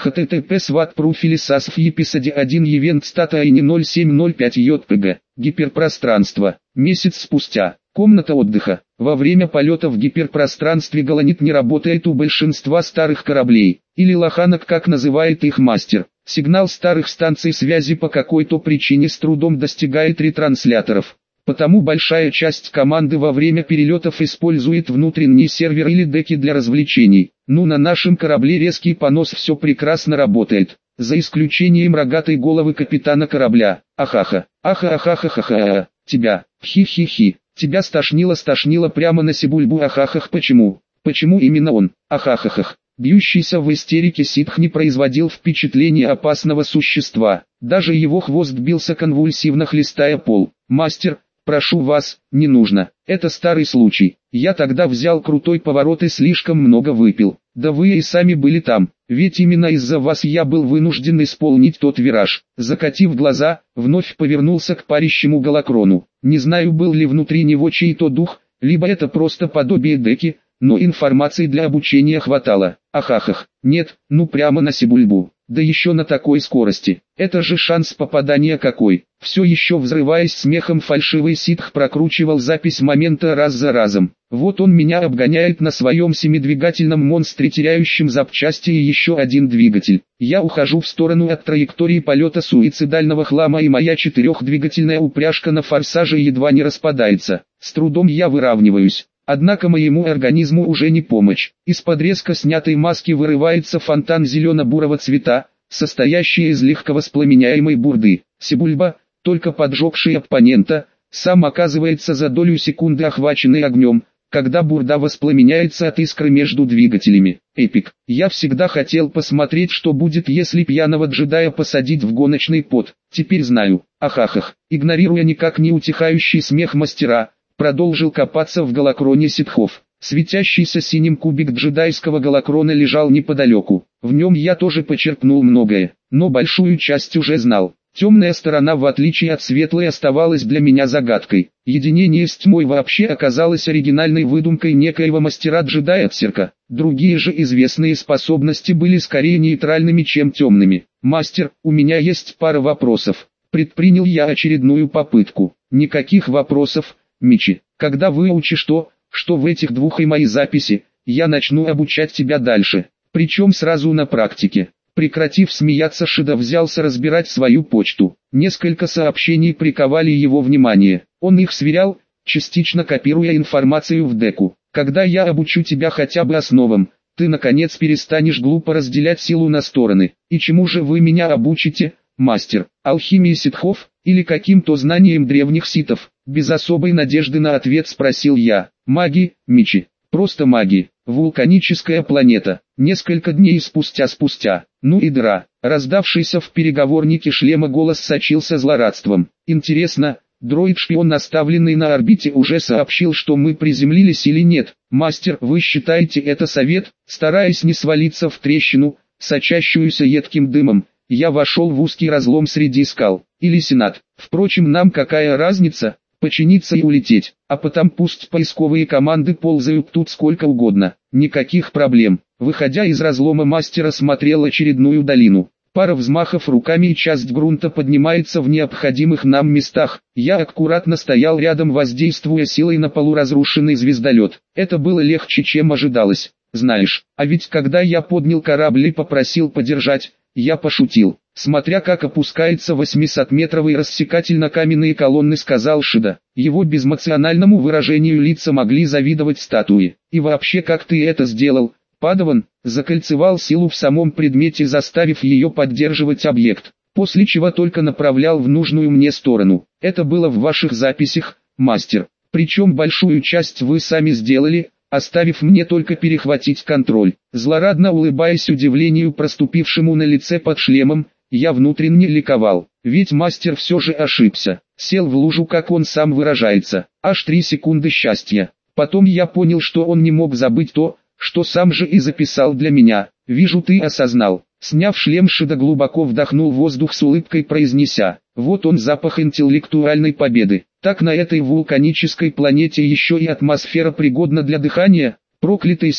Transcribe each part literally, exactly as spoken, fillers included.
http сват профили сасф episode один event стата ай эн ноль семь ноль пять jpg. Гиперпространство. Месяц спустя. Комната отдыха. Во время полета в гиперпространстве голонит не работает у большинства старых кораблей, или лоханок, как называет их мастер. Сигнал старых станций связи по какой-то причине с трудом достигает ретрансляторов. Потому большая часть команды во время перелетов использует внутренний сервер или деки для развлечений. Ну, на нашем корабле резкий понос, все прекрасно работает. За исключением рогатой головы капитана корабля. Ахаха, аха-ахаха-ха-ха, тебя, хи-хи-хи, тебя стошнило-стошнило прямо на Сибульбу. Ахахах, почему? Почему именно он? Ахахахах. Бьющийся в истерике ситх не производил впечатления опасного существа. Даже его хвост бился конвульсивно, хлестая пол. Мастер, прошу вас, не нужно. Это старый случай. Я тогда взял крутой поворот и слишком много выпил. Да вы и сами были там. Ведь именно из-за вас я был вынужден исполнить тот вираж. Закатив глаза, вновь повернулся к парящему голокрону. Не знаю, был ли внутри него чей-то дух, либо это просто подобие деки, но информации для обучения хватало. Ахахах, нет, ну прямо на Сибульбу. Да еще на такой скорости. Это же шанс попадания какой. Все еще взрываясь смехом, фальшивый ситх прокручивал запись момента раз за разом. Вот он меня обгоняет на своем семидвигательном монстре, теряющем запчасти, и еще один двигатель. Я ухожу в сторону от траектории полета суицидального хлама, и моя четырехдвигательная упряжка на форсаже едва не распадается. С трудом я выравниваюсь. Однако моему организму уже не помочь. Из-под резко снятой маски вырывается фонтан зелено-бурого цвета, состоящий из легко воспламеняемой бурды. Сибульба, только поджегший оппонента, сам оказывается за долю секунды охваченный огнем, когда бурда воспламеняется от искры между двигателями. Эпик. Я всегда хотел посмотреть, что будет, если пьяного джедая посадить в гоночный под. Теперь знаю. Ахахах. Игнорируя никак не утихающий смех мастера, продолжил копаться в голокроне ситхов. Светящийся синим кубик джедайского голокрона лежал неподалеку. В нем я тоже почерпнул многое, но большую часть уже знал. Темная сторона, в отличие от светлой, оставалась для меня загадкой. Единение с тьмой вообще оказалось оригинальной выдумкой некоего мастера-джедая Цирка. Другие же известные способности были скорее нейтральными, чем темными. «Мастер, у меня есть пара вопросов». Предпринял я очередную попытку. «Никаких вопросов, Мичи. Когда выучишь то, что в этих двух и мои записи, я начну обучать тебя дальше. Причем сразу на практике». Прекратив смеяться, Шида взялся разбирать свою почту. Несколько сообщений приковали его внимание. Он их сверял, частично копируя информацию в деку. «Когда я обучу тебя хотя бы основам, ты наконец перестанешь глупо разделять силу на стороны. И чему же вы меня обучите, мастер? Алхимии ситхов, или каким-то знанием древних ситов?» Без особой надежды на ответ спросил я. «Маги, Мичи. Просто маги. Вулканическая планета». Несколько дней спустя спустя. Ну и дыра. Раздавшийся в переговорнике шлема голос сочился злорадством. «Интересно, дроид-шпион, наставленный на орбите, уже сообщил, что мы приземлились или нет? Мастер, вы считаете это совет?» Стараясь не свалиться в трещину, сочащуюся едким дымом, я вошел в узкий разлом среди скал. Или сенат. Впрочем, нам какая разница? Починиться и улететь. А потом пусть поисковые команды ползают тут сколько угодно. Никаких проблем. Выходя из разлома, мастер смотрел очередную долину. Пара взмахов руками, и часть грунта поднимается в необходимых нам местах. Я аккуратно стоял рядом, воздействуя силой на полуразрушенный звездолет. Это было легче, чем ожидалось. Знаешь, а ведь когда я поднял корабль и попросил подержать, я пошутил. Смотря как опускается восьмисотметровый рассекательно-каменные колонны, сказал Шида. Его безэмоциональному выражению лица могли завидовать статуи. И вообще, как ты это сделал, Падаван? Закольцевал силу в самом предмете, заставив ее поддерживать объект, после чего только направлял в нужную мне сторону. Это было в ваших записях, мастер. Причем большую часть вы сами сделали, оставив мне только перехватить контроль. Злорадно улыбаясь удивлению, проступившему на лице под шлемом, я внутренне ликовал. Ведь мастер все же ошибся. Сел в лужу, как он сам выражается. Аж три секунды счастья. Потом я понял, что он не мог забыть то, что сам же и записал для меня. «Вижу, ты осознал». Сняв шлем, Шида глубоко вдохнул воздух, с улыбкой произнеся: «Вот он, запах интеллектуальной победы. Так на этой вулканической планете еще и атмосфера пригодна для дыхания?» Проклятый ситх.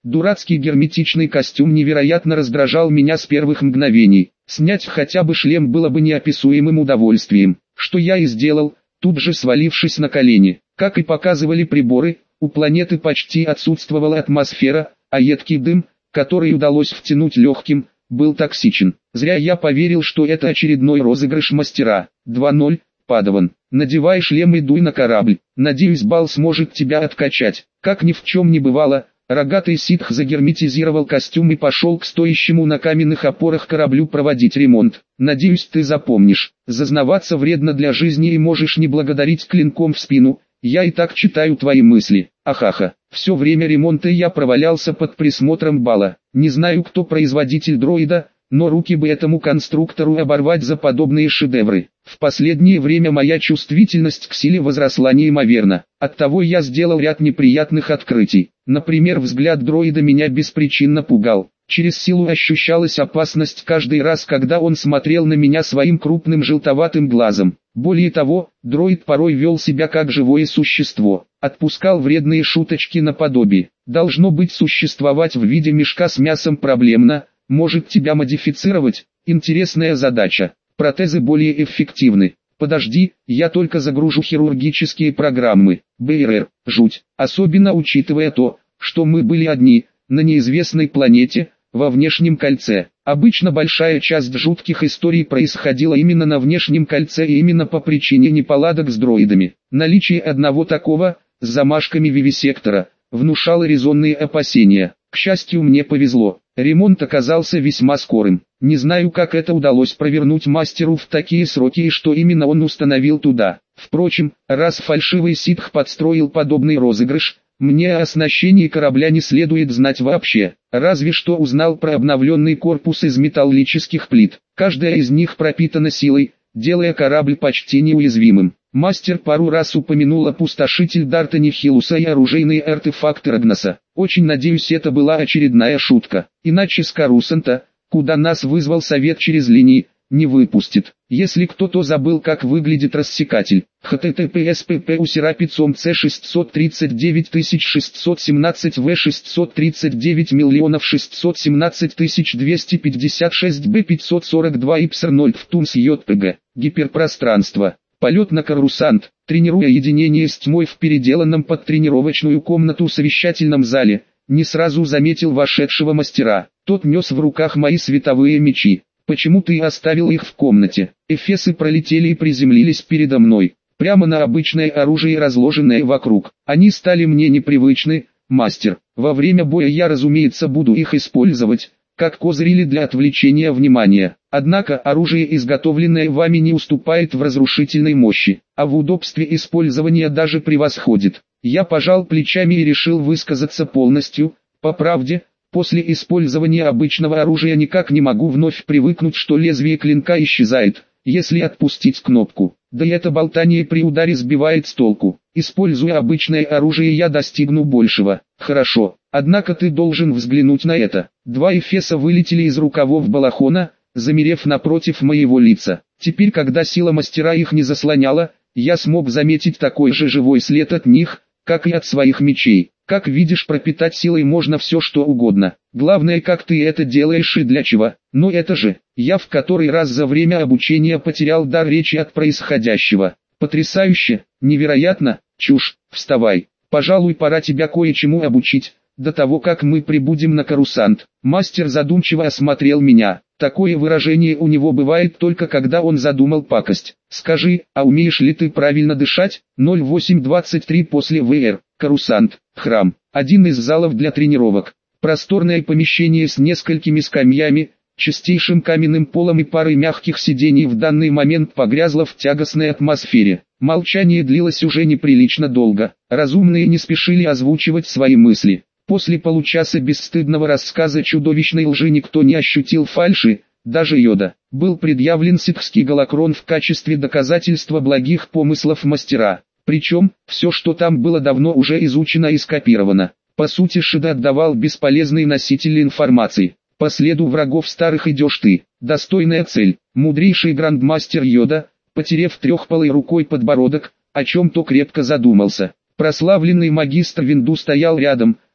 Дурацкий герметичный костюм невероятно раздражал меня с первых мгновений. Снять хотя бы шлем было бы неописуемым удовольствием, что я и сделал, тут же свалившись на колени. Как и показывали приборы, у планеты почти отсутствовала атмосфера, а едкий дым, который удалось втянуть легким, был токсичен. Зря я поверил, что это очередной розыгрыш мастера. два ноль, Падаван. Надевай шлем и дуй на корабль. Надеюсь, бал сможет тебя откачать. Как ни в чем не бывало, рогатый ситх загерметизировал костюм и пошел к стоящему на каменных опорах кораблю проводить ремонт. Надеюсь, ты запомнишь. Зазнаваться вредно для жизни и можешь не благодарить клинком в спину. Я и так читаю твои мысли. Ахаха. Все время ремонта я провалялся под присмотром Бала. Не знаю, кто производитель дроида, но руки бы этому конструктору оборвать за подобные шедевры. В последнее время моя чувствительность к силе возросла неимоверно. Оттого я сделал ряд неприятных открытий. Например, взгляд дроида меня беспричинно пугал. Через силу ощущалась опасность каждый раз, когда он смотрел на меня своим крупным желтоватым глазом. Более того, дроид порой вел себя как живое существо. Отпускал вредные шуточки наподобие. Должно быть, существовать в виде мешка с мясом проблемно. Может тебя модифицировать? Интересная задача. Протезы более эффективны. Подожди, я только загружу хирургические программы. БРР, жуть. Особенно учитывая то, что мы были одни, на неизвестной планете, во внешнем кольце. Обычно большая часть жутких историй происходила именно на внешнем кольце и именно по причине неполадок с дроидами. Наличие одного такого, с замашками вивисектора, внушало резонные опасения. К счастью, мне повезло. Ремонт оказался весьма скорым. Не знаю, как это удалось провернуть мастеру в такие сроки и что именно он установил туда. Впрочем, раз фальшивый ситх подстроил подобный розыгрыш, мне о оснащении корабля не следует знать вообще. Разве что узнал про обновленный корпус из металлических плит. Каждая из них пропитана силой, делая корабль почти неуязвимым. Мастер пару раз упомянул опустошитель Дарта Нихилуса и оружейные артефакты Рагнаса. Очень надеюсь, это была очередная шутка. Иначе с Карусанта, куда нас вызвал совет через линии, не выпустит. Если кто-то забыл, как выглядит рассекатель. https pp усерапицом c шестьсот тридцать девять тысяч шестьсот семнадцать в шестьсот тридцать девять миллионов шестьсот семнадцать тысяч двести пятьдесят шесть б пятьсот сорок два ипсер ноль в тунс йпг. Гиперпространство. Полет на Карусант. Тренируя единение с тьмой в переделанном под тренировочную комнату совещательном зале, не сразу заметил вошедшего мастера. Тот нес в руках мои световые мечи. Почему ты оставил их в комнате? Эфесы пролетели и приземлились передо мной. Прямо на обычное оружие, разложенное вокруг. Они стали мне непривычны, мастер. Во время боя я, разумеется, буду их использовать, как козырь или для отвлечения внимания. Однако оружие, изготовленное вами, не уступает в разрушительной мощи, а в удобстве использования даже превосходит. Я пожал плечами и решил высказаться полностью. По правде, после использования обычного оружия никак не могу вновь привыкнуть, что лезвие клинка исчезает, если отпустить кнопку. Да и это болтание при ударе сбивает с толку. Используя обычное оружие, я достигну большего. Хорошо, однако ты должен взглянуть на это. Два эфеса вылетели из рукавов балахона, замерев напротив моего лица. Теперь, когда сила мастера их не заслоняла, я смог заметить такой же живой след от них, как и от своих мечей. Как видишь, пропитать силой можно все что угодно. Главное, как ты это делаешь и для чего. Но это же, я в который раз за время обучения потерял дар речи от происходящего. Потрясающе, невероятно, чушь, вставай. Пожалуй, пора тебя кое-чему обучить, до того как мы прибудем на Карусант. Мастер задумчиво осмотрел меня. Такое выражение у него бывает только когда он задумал пакость. Скажи, а умеешь ли ты правильно дышать? ноль восемь двадцать три после ВР. Карусант, храм, один из залов для тренировок. Просторное помещение с несколькими скамьями, чистейшим каменным полом и парой мягких сидений в данный момент погрязло в тягостной атмосфере. Молчание длилось уже неприлично долго. Разумные не спешили озвучивать свои мысли. После получаса бесстыдного рассказа чудовищной лжи никто не ощутил фальши, даже Йода. Был предъявлен ситхский голокрон в качестве доказательства благих помыслов мастера. Причем, все, что там было, давно уже изучено и скопировано. По сути, Шида отдавал бесполезный носитель информации. По следу врагов старых идешь ты. Достойная цель. Мудрейший грандмастер Йода, потерев трехпалой рукой подбородок, о чем-то крепко задумался. Прославленный магистр Винду стоял рядом,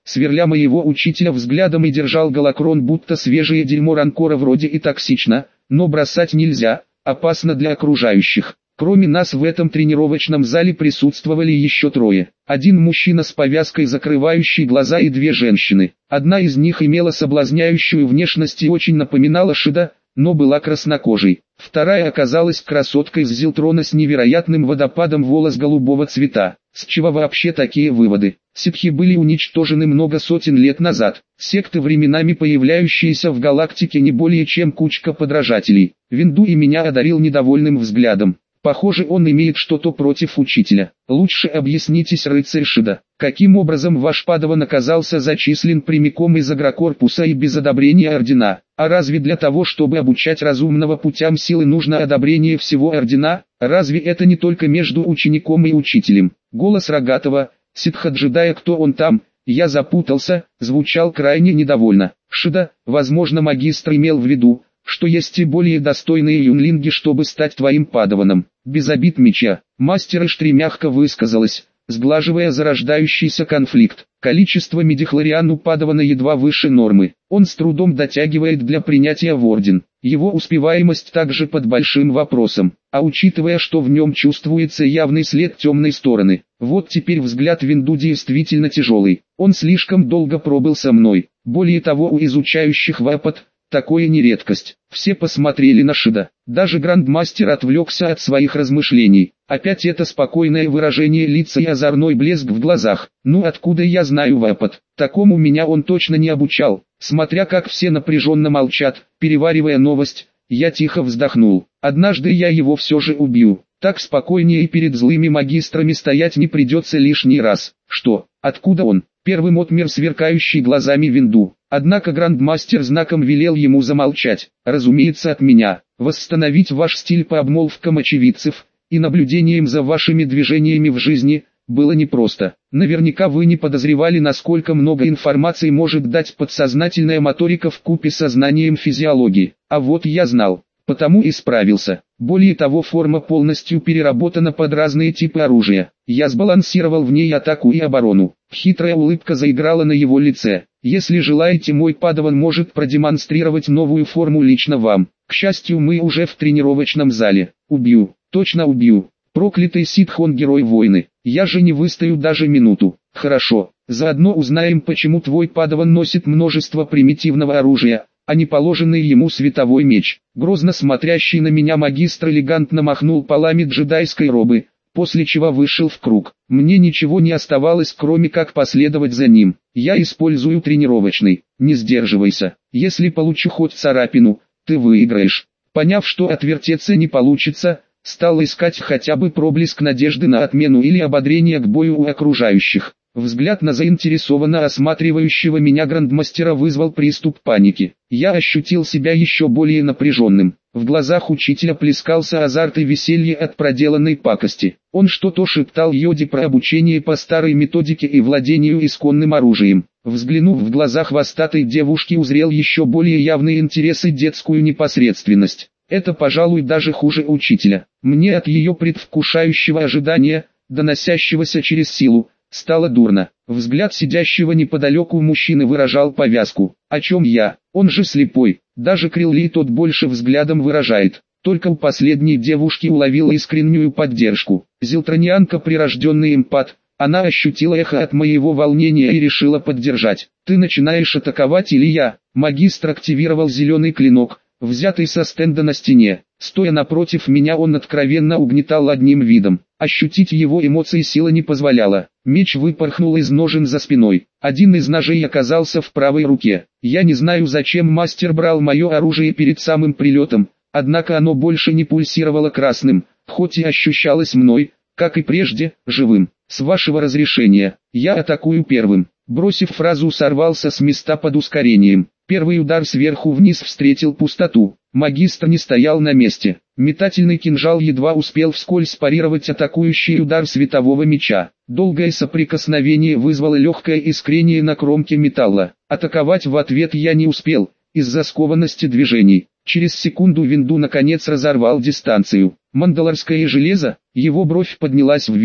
сверля моего учителя взглядом, и держал галакрон, будто свежее дерьмо ранкора. Вроде и токсично, но бросать нельзя, опасно для окружающих. Кроме нас в этом тренировочном зале присутствовали еще трое. Один мужчина с повязкой, закрывающей глаза, и две женщины. Одна из них имела соблазняющую внешность и очень напоминала Шида, но была краснокожей. Вторая оказалась красоткой с Зилтрона с невероятным водопадом волос голубого цвета. С чего вообще такие выводы? Ситхи были уничтожены много сотен лет назад. Секты, временами появляющиеся в галактике, не более чем кучка подражателей. Винду и меня одарил недовольным взглядом. Похоже, он имеет что-то против учителя. Лучше объяснитесь, рыцарь Шида, каким образом ваш падаван оказался зачислен прямиком из агрокорпуса и без одобрения ордена? А разве для того, чтобы обучать разумного путям силы, нужно одобрение всего ордена? Разве это не только между учеником и учителем? Голос рогатого ситха-джедая, кто он там, я запутался, звучал крайне недовольно. Шида, возможно, магистр имел в виду, что есть и более достойные юнлинги, чтобы стать твоим падаваном. Без обид, меча. Мастер Иштри мягко высказалась, сглаживая зарождающийся конфликт. Количество медихлориан у падавана едва выше нормы. Он с трудом дотягивает для принятия в орден. Его успеваемость также под большим вопросом. А учитывая, что в нем чувствуется явный след темной стороны, вот теперь взгляд Винду действительно тяжелый. Он слишком долго пробыл со мной. Более того, у изучающих Вапад такое не редкость. Все посмотрели на Шида. Даже грандмастер отвлекся от своих размышлений. Опять это спокойное выражение лица и озорной блеск в глазах. Ну откуда я знаю Вапад? Такому меня он точно не обучал. Смотря как все напряженно молчат, переваривая новость, я тихо вздохнул. Однажды я его все же убью. Так спокойнее и перед злыми магистрами стоять не придется лишний раз. Что? Откуда он? Первым отмер сверкающий глазами Винду. Однако грандмастер знаком велел ему замолчать. Разумеется, от меня. Восстановить ваш стиль по обмолвкам очевидцев и наблюдением за вашими движениями в жизни было непросто. Наверняка вы не подозревали, насколько много информации может дать подсознательная моторика вкупе со знанием физиологии. А вот я знал, потому и справился. Более того, форма полностью переработана под разные типы оружия. Я сбалансировал в ней атаку и оборону. Хитрая улыбка заиграла на его лице. Если желаете, мой падаван может продемонстрировать новую форму лично вам. К счастью, мы уже в тренировочном зале. Убью, точно убью. Проклятый ситх, он герой войны. Я же не выстою даже минуту. Хорошо, заодно узнаем, почему твой падаван носит множество примитивного оружия, а не положенный ему световой меч. Грозно смотрящий на меня магистр элегантно махнул полами джедайской робы, после чего вышел в круг. Мне ничего не оставалось, кроме как последовать за ним. Я использую тренировочный. Не сдерживайся. Если получу хоть царапину, ты выиграешь. Поняв, что отвертеться не получится, стал искать хотя бы проблеск надежды на отмену или ободрение к бою у окружающих. Взгляд на заинтересованно осматривающего меня грандмастера вызвал приступ паники. Я ощутил себя еще более напряженным. В глазах учителя плескался азарт и веселье от проделанной пакости. Он что-то шептал Йоде про обучение по старой методике и владению исконным оружием. Взглянув в глаза хвостатой девушки, узрел еще более явные интересы, детскую непосредственность. Это, пожалуй, даже хуже учителя. Мне от ее предвкушающего ожидания, доносящегося через силу, стало дурно. Взгляд сидящего неподалеку мужчины выражал повязку. О чем я? Он же слепой. Даже Крилли тот больше взглядом выражает. Только у последней девушки уловила искреннюю поддержку. Зилтронианка, прирожденный эмпат. Она ощутила эхо от моего волнения и решила поддержать. Ты начинаешь атаковать или я? Магистр активировал зеленый клинок, взятый со стенда на стене. Стоя напротив меня, он откровенно угнетал одним видом. Ощутить его эмоции сила не позволяла. Меч выпорхнул из ножен за спиной. Один из ножей оказался в правой руке. Я не знаю, зачем мастер брал мое оружие перед самым прилетом, однако оно больше не пульсировало красным, хоть и ощущалось мной, как и прежде, живым. С вашего разрешения, я атакую первым. Бросив фразу, сорвался с места под ускорением. Первый удар сверху вниз встретил пустоту. Магистр не стоял на месте. Метательный кинжал едва успел вскользь парировать атакующий удар светового меча. Долгое соприкосновение вызвало легкое искрение на кромке металла. Атаковать в ответ я не успел, из-за скованности движений. Через секунду Винду наконец разорвал дистанцию. Мандалорское железо, его бровь поднялась вверх.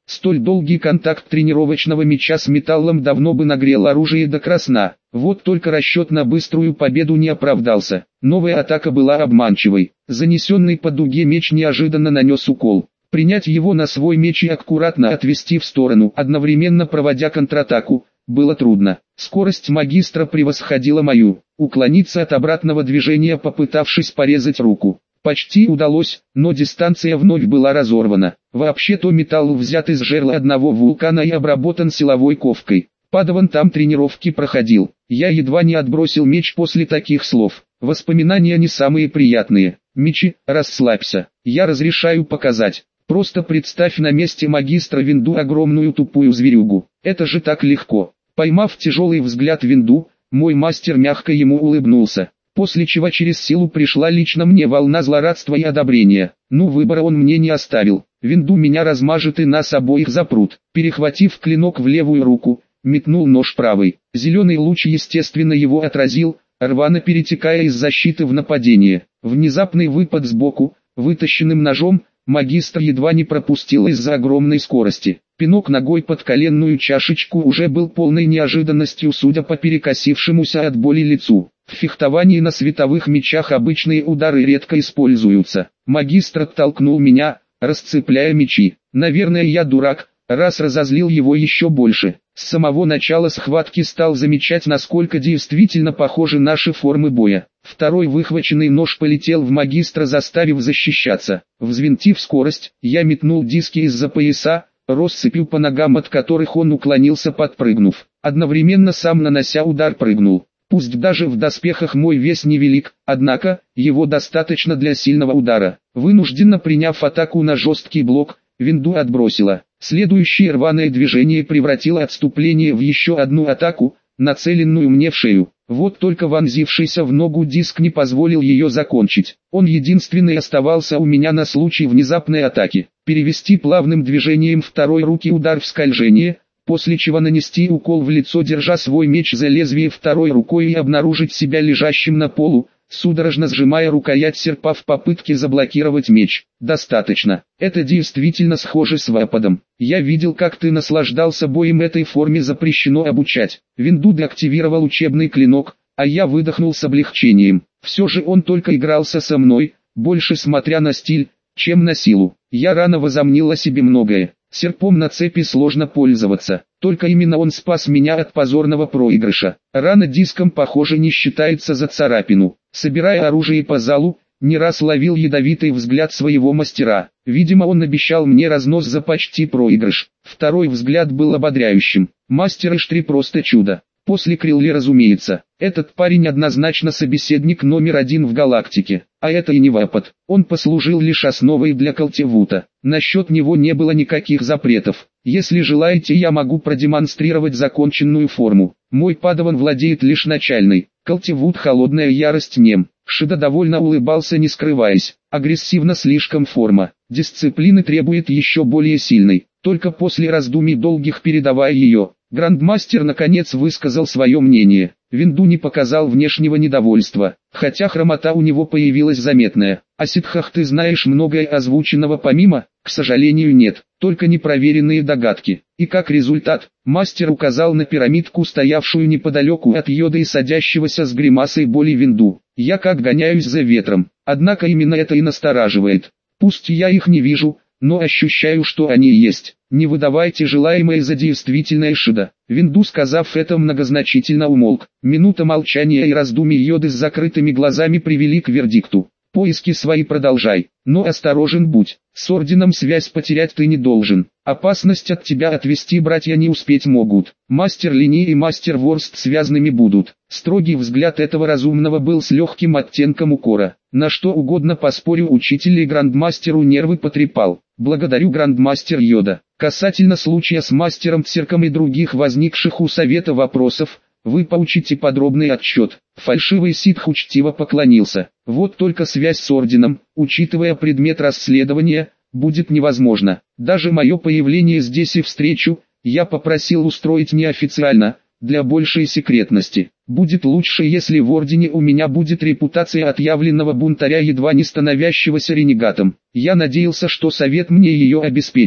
Столь долгий контакт тренировочного меча с металлом давно бы нагрел оружие до красна. Вот только расчет на быструю победу не оправдался. Новая атака была обманчивой. Занесенный по дуге меч неожиданно нанес укол. Принять его на свой меч и аккуратно отвести в сторону, одновременно проводя контратаку, было трудно. Скорость магистра превосходила мою. Уклониться от обратного движения, попытавшись порезать руку, почти удалось, но дистанция вновь была разорвана. Вообще-то металл взят из жерла одного вулкана и обработан силовой ковкой. Падаван там тренировки проходил. Я едва не отбросил меч после таких слов. Воспоминания не самые приятные. Мечи, расслабься. Я разрешаю показать. Просто представь на месте магистра Винду огромную тупую зверюгу. Это же так легко. Поймав тяжелый взгляд Винду, мой мастер мягко ему улыбнулся. После чего через силу пришла лично мне волна злорадства и одобрения. Ну, выбора он мне не оставил. Винду меня размажет и нас обоих запрут. Перехватив клинок в левую руку, метнул нож правой. Зеленый луч естественно его отразил, рвано перетекая из защиты в нападение. Внезапный выпад сбоку, вытащенным ножом, магистр едва не пропустил из-за огромной скорости. Пинок ногой под коленную чашечку уже был полной неожиданностью, судя по перекосившемуся от боли лицу. В фехтовании на световых мечах обычные удары редко используются. Магистр оттолкнул меня, расцепляя мечи. Наверное, я дурак, раз разозлил его еще больше. С самого начала схватки стал замечать, насколько действительно похожи наши формы боя. Второй выхваченный нож полетел в магистра, заставив защищаться. Взвинтив скорость, я метнул диски из-за пояса, россыпью по ногам от которых он уклонился, подпрыгнув. Одновременно сам нанося удар прыгнул. Пусть даже в доспехах мой вес невелик, однако, его достаточно для сильного удара. Вынужденно приняв атаку на жесткий блок, Винду отбросило. Следующее рваное движение превратило отступление в еще одну атаку, нацеленную мне в шею. Вот только вонзившийся в ногу диск не позволил ее закончить. Он единственный оставался у меня на случай внезапной атаки. Перевести плавным движением второй руки удар в скольжение, после чего нанести укол в лицо, держа свой меч за лезвие второй рукой, и обнаружить себя лежащим на полу, судорожно сжимая рукоять серпа в попытке заблокировать меч. Достаточно. Это действительно схоже с выпадом. Я видел, как ты наслаждался боем, этой форме запрещено обучать. Винду деактивировал учебный клинок, а я выдохнул с облегчением. Все же он только игрался со мной, больше смотря на стиль, чем на силу. Я рано возомнил о себе многое. Серпом на цепи сложно пользоваться, только именно он спас меня от позорного проигрыша. Рана диском, похоже, не считается за царапину. Собирая оружие по залу, не раз ловил ядовитый взгляд своего мастера. Видимо, он обещал мне разнос за почти проигрыш. Второй взгляд был ободряющим. Мастер Иштри просто чудо. После Крилли, разумеется. Этот парень однозначно собеседник номер один в галактике. А это и не выпад. Он послужил лишь основой для Калтевута. Насчет него не было никаких запретов. Если желаете, я могу продемонстрировать законченную форму. Мой падаван владеет лишь начальной. Калтевут — холодная ярость нем. Шида довольно улыбался, не скрываясь. Агрессивно слишком форма. Дисциплины требует еще более сильной. Только после раздумий долгих передавая ее, Грандмастер наконец высказал свое мнение. Винду не показал внешнего недовольства, хотя хромота у него появилась заметная. О ситхах ты знаешь многое озвученного помимо? К сожалению, нет, только непроверенные догадки. И как результат, мастер указал на пирамидку, стоявшую неподалеку от Йода и садящегося с гримасой боли Винду. Я как гоняюсь за ветром, однако именно это и настораживает. Пусть я их не вижу, но ощущаю, что они есть. Не выдавайте желаемое за действительное, Шида. Винду, сказав это, многозначительно умолк. Минута молчания и раздумий Йоды с закрытыми глазами привели к вердикту. Поиски свои продолжай, но осторожен будь. С орденом связь потерять ты не должен. Опасность от тебя отвести братья не успеть могут. Мастер Линии и мастер Ворст связанными будут. Строгий взгляд этого разумного был с легким оттенком укора. На что угодно поспорю, учитель и грандмастеру нервы потрепал. Благодарю, грандмастер Йода. Касательно случая с мастером Церком и других возникших у совета вопросов, вы получите подробный отчет. Фальшивый ситх учтиво поклонился. Вот только связь с орденом, учитывая предмет расследования, будет невозможно. Даже мое появление здесь и встречу, я попросил устроить неофициально, для большей секретности. Будет лучше, если в ордене у меня будет репутация отъявленного бунтаря, едва не становящегося ренегатом. Я надеялся, что совет мне ее обеспечит.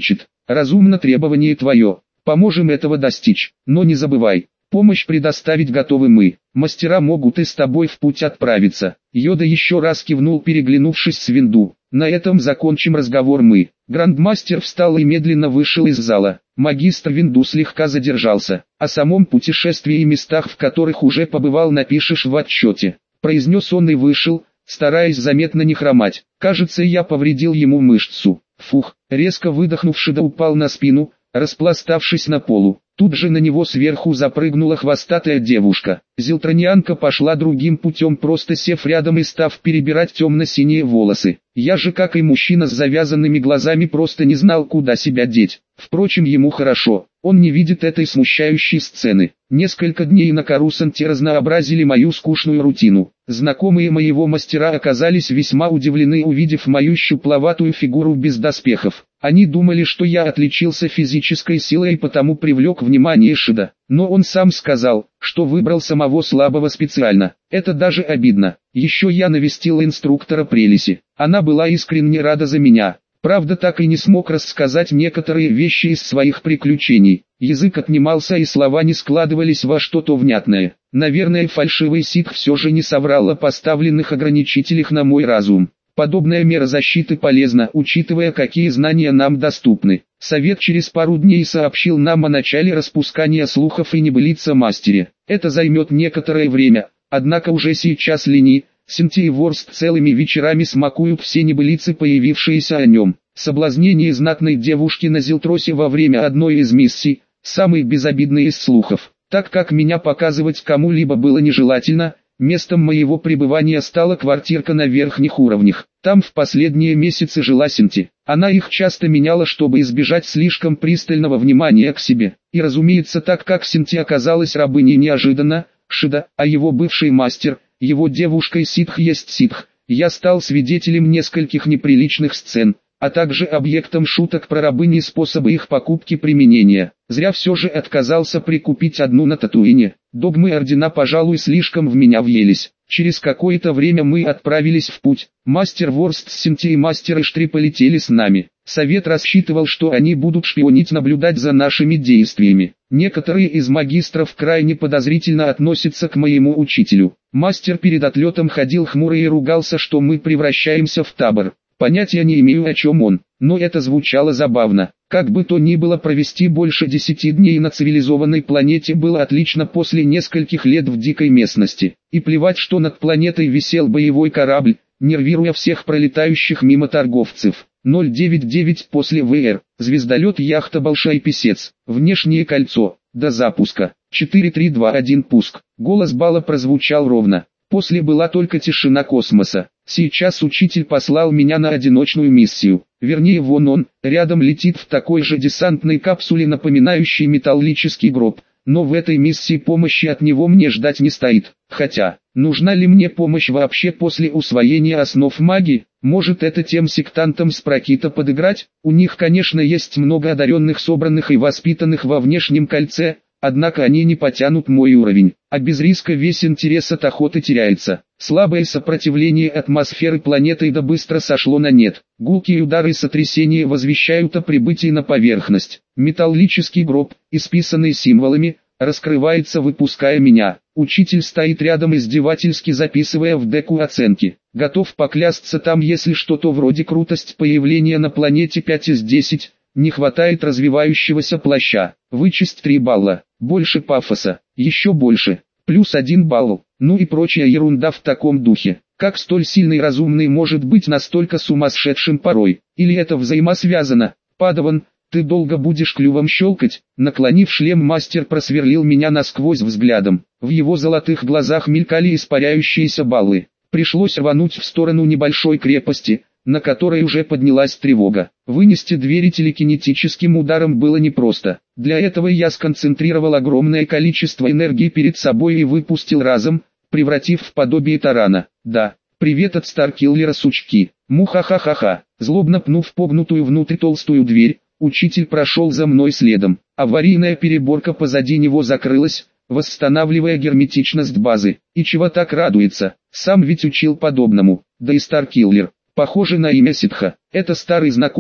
разумно требование твое. Поможем этого достичь, но не забывай, помощь предоставить готовы мы. Мастера могут и с тобой в путь отправиться. Йода еще раз кивнул, переглянувшись с Винду. На этом закончим разговор мы. Грандмастер встал и медленно вышел из зала. Магистр Винду слегка задержался. О самом путешествии и местах, в которых уже побывал, напишешь в отчете. Произнес он и вышел, стараясь заметно не хромать. Кажется, я повредил ему мышцу. Фух, резко выдохнув, Шида упал на спину, распластавшись на полу. Тут же на него сверху запрыгнула хвостатая девушка. Зелтронианка пошла другим путем, просто сев рядом и став перебирать темно-синие волосы. Я же, как и мужчина с завязанными глазами, просто не знал, куда себя деть. Впрочем, ему хорошо, он не видит этой смущающей сцены. Несколько дней на Карусанте разнообразили мою скучную рутину. Знакомые моего мастера оказались весьма удивлены, увидев мою щупловатую фигуру без доспехов. Они думали, что я отличился физической силой и потому привлек внимание Шида. Но он сам сказал, что выбрал самого слабого специально. Это даже обидно. Еще я навестил инструктора Прелиси. Она была искренне рада за меня. Правда, так и не смог рассказать некоторые вещи из своих приключений. Язык отнимался и слова не складывались во что-то внятное. Наверное, фальшивый ситх все же не соврал о поставленных ограничителях на мой разум. Подобная мера защиты полезна, учитывая, какие знания нам доступны. Совет через пару дней сообщил нам о начале распускания слухов и небылиц о мастере. Это займет некоторое время, однако уже сейчас Лени, Синти и Ворст целыми вечерами смакуют все небылицы, появившиеся о нем. Соблазнение знатной девушки на Зелтросе во время одной из миссий – самый безобидный из слухов. Так как меня показывать кому-либо было нежелательно, местом моего пребывания стала квартирка на верхних уровнях. Там в последние месяцы жила Синти. Она их часто меняла, чтобы избежать слишком пристального внимания к себе. И разумеется, так как Синти оказалась рабыней неожиданно, Шида, а его бывший мастер, его девушкой ситх есть ситх, я стал свидетелем нескольких неприличных сцен, а также объектом шуток про рабыни и способы их покупки применения. Зря все же отказался прикупить одну на Татуине. Догмы ордена, пожалуй, слишком в меня въелись. Через какое-то время мы отправились в путь. Мастер Ворст с Синти и мастер Иштри полетели с нами. Совет рассчитывал, что они будут шпионить, наблюдать за нашими действиями. Некоторые из магистров крайне подозрительно относятся к моему учителю. Мастер перед отлетом ходил хмурый и ругался, что мы превращаемся в табор. Понятия не имею, о чем он, но это звучало забавно. Как бы то ни было, провести больше десяти дней на цивилизованной планете было отлично после нескольких лет в дикой местности. И плевать, что над планетой висел боевой корабль, нервируя всех пролетающих мимо торговцев. ноль девять девять после ВР, звездолет яхта Большой Писец, внешнее кольцо, до запуска, четыре три два один пуск. Голос Бала прозвучал ровно. После была только тишина космоса. Сейчас учитель послал меня на одиночную миссию. Вернее, вон он, рядом летит в такой же десантной капсуле, напоминающей металлический гроб. Но в этой миссии помощи от него мне ждать не стоит. Хотя, нужна ли мне помощь вообще после усвоения основ магии? Может, это тем сектантам с Прокита подыграть? У них, конечно, есть много одаренных, собранных и воспитанных во внешнем кольце, однако они не потянут мой уровень, а без риска весь интерес от охоты теряется. Слабое сопротивление атмосферы планеты да быстро сошло на нет. Гулкие удары и сотрясения возвещают о прибытии на поверхность. Металлический гроб, исписанный символами, раскрывается, выпуская меня. Учитель стоит рядом, издевательски записывая в деку оценки. Готов поклясться, там если что-то вроде крутость появления на планете пять из десяти. Не хватает развивающегося плаща. Вычесть три балла. Больше пафоса. Еще больше. Плюс один балл. Ну и прочая ерунда в таком духе. Как столь сильный разумный может быть настолько сумасшедшим порой? Или это взаимосвязано? Падаван, ты долго будешь клювом щелкать? Наклонив шлем, мастер просверлил меня насквозь взглядом. В его золотых глазах мелькали испаряющиеся баллы. Пришлось рвануть в сторону небольшой крепости, на которой уже поднялась тревога. Вынести двери телекинетическим ударом было непросто. Для этого я сконцентрировал огромное количество энергии перед собой и выпустил разом, превратив в подобие тарана. Да, привет от Старкиллера, сучки. Муха-ха-ха-ха. Злобно пнув погнутую внутрь толстую дверь, учитель прошел за мной следом. Аварийная переборка позади него закрылась, восстанавливая герметичность базы. И чего так радуется? Сам ведь учил подобному. Да и Старкиллер. Похоже на имя ситха. Это старый знакомый,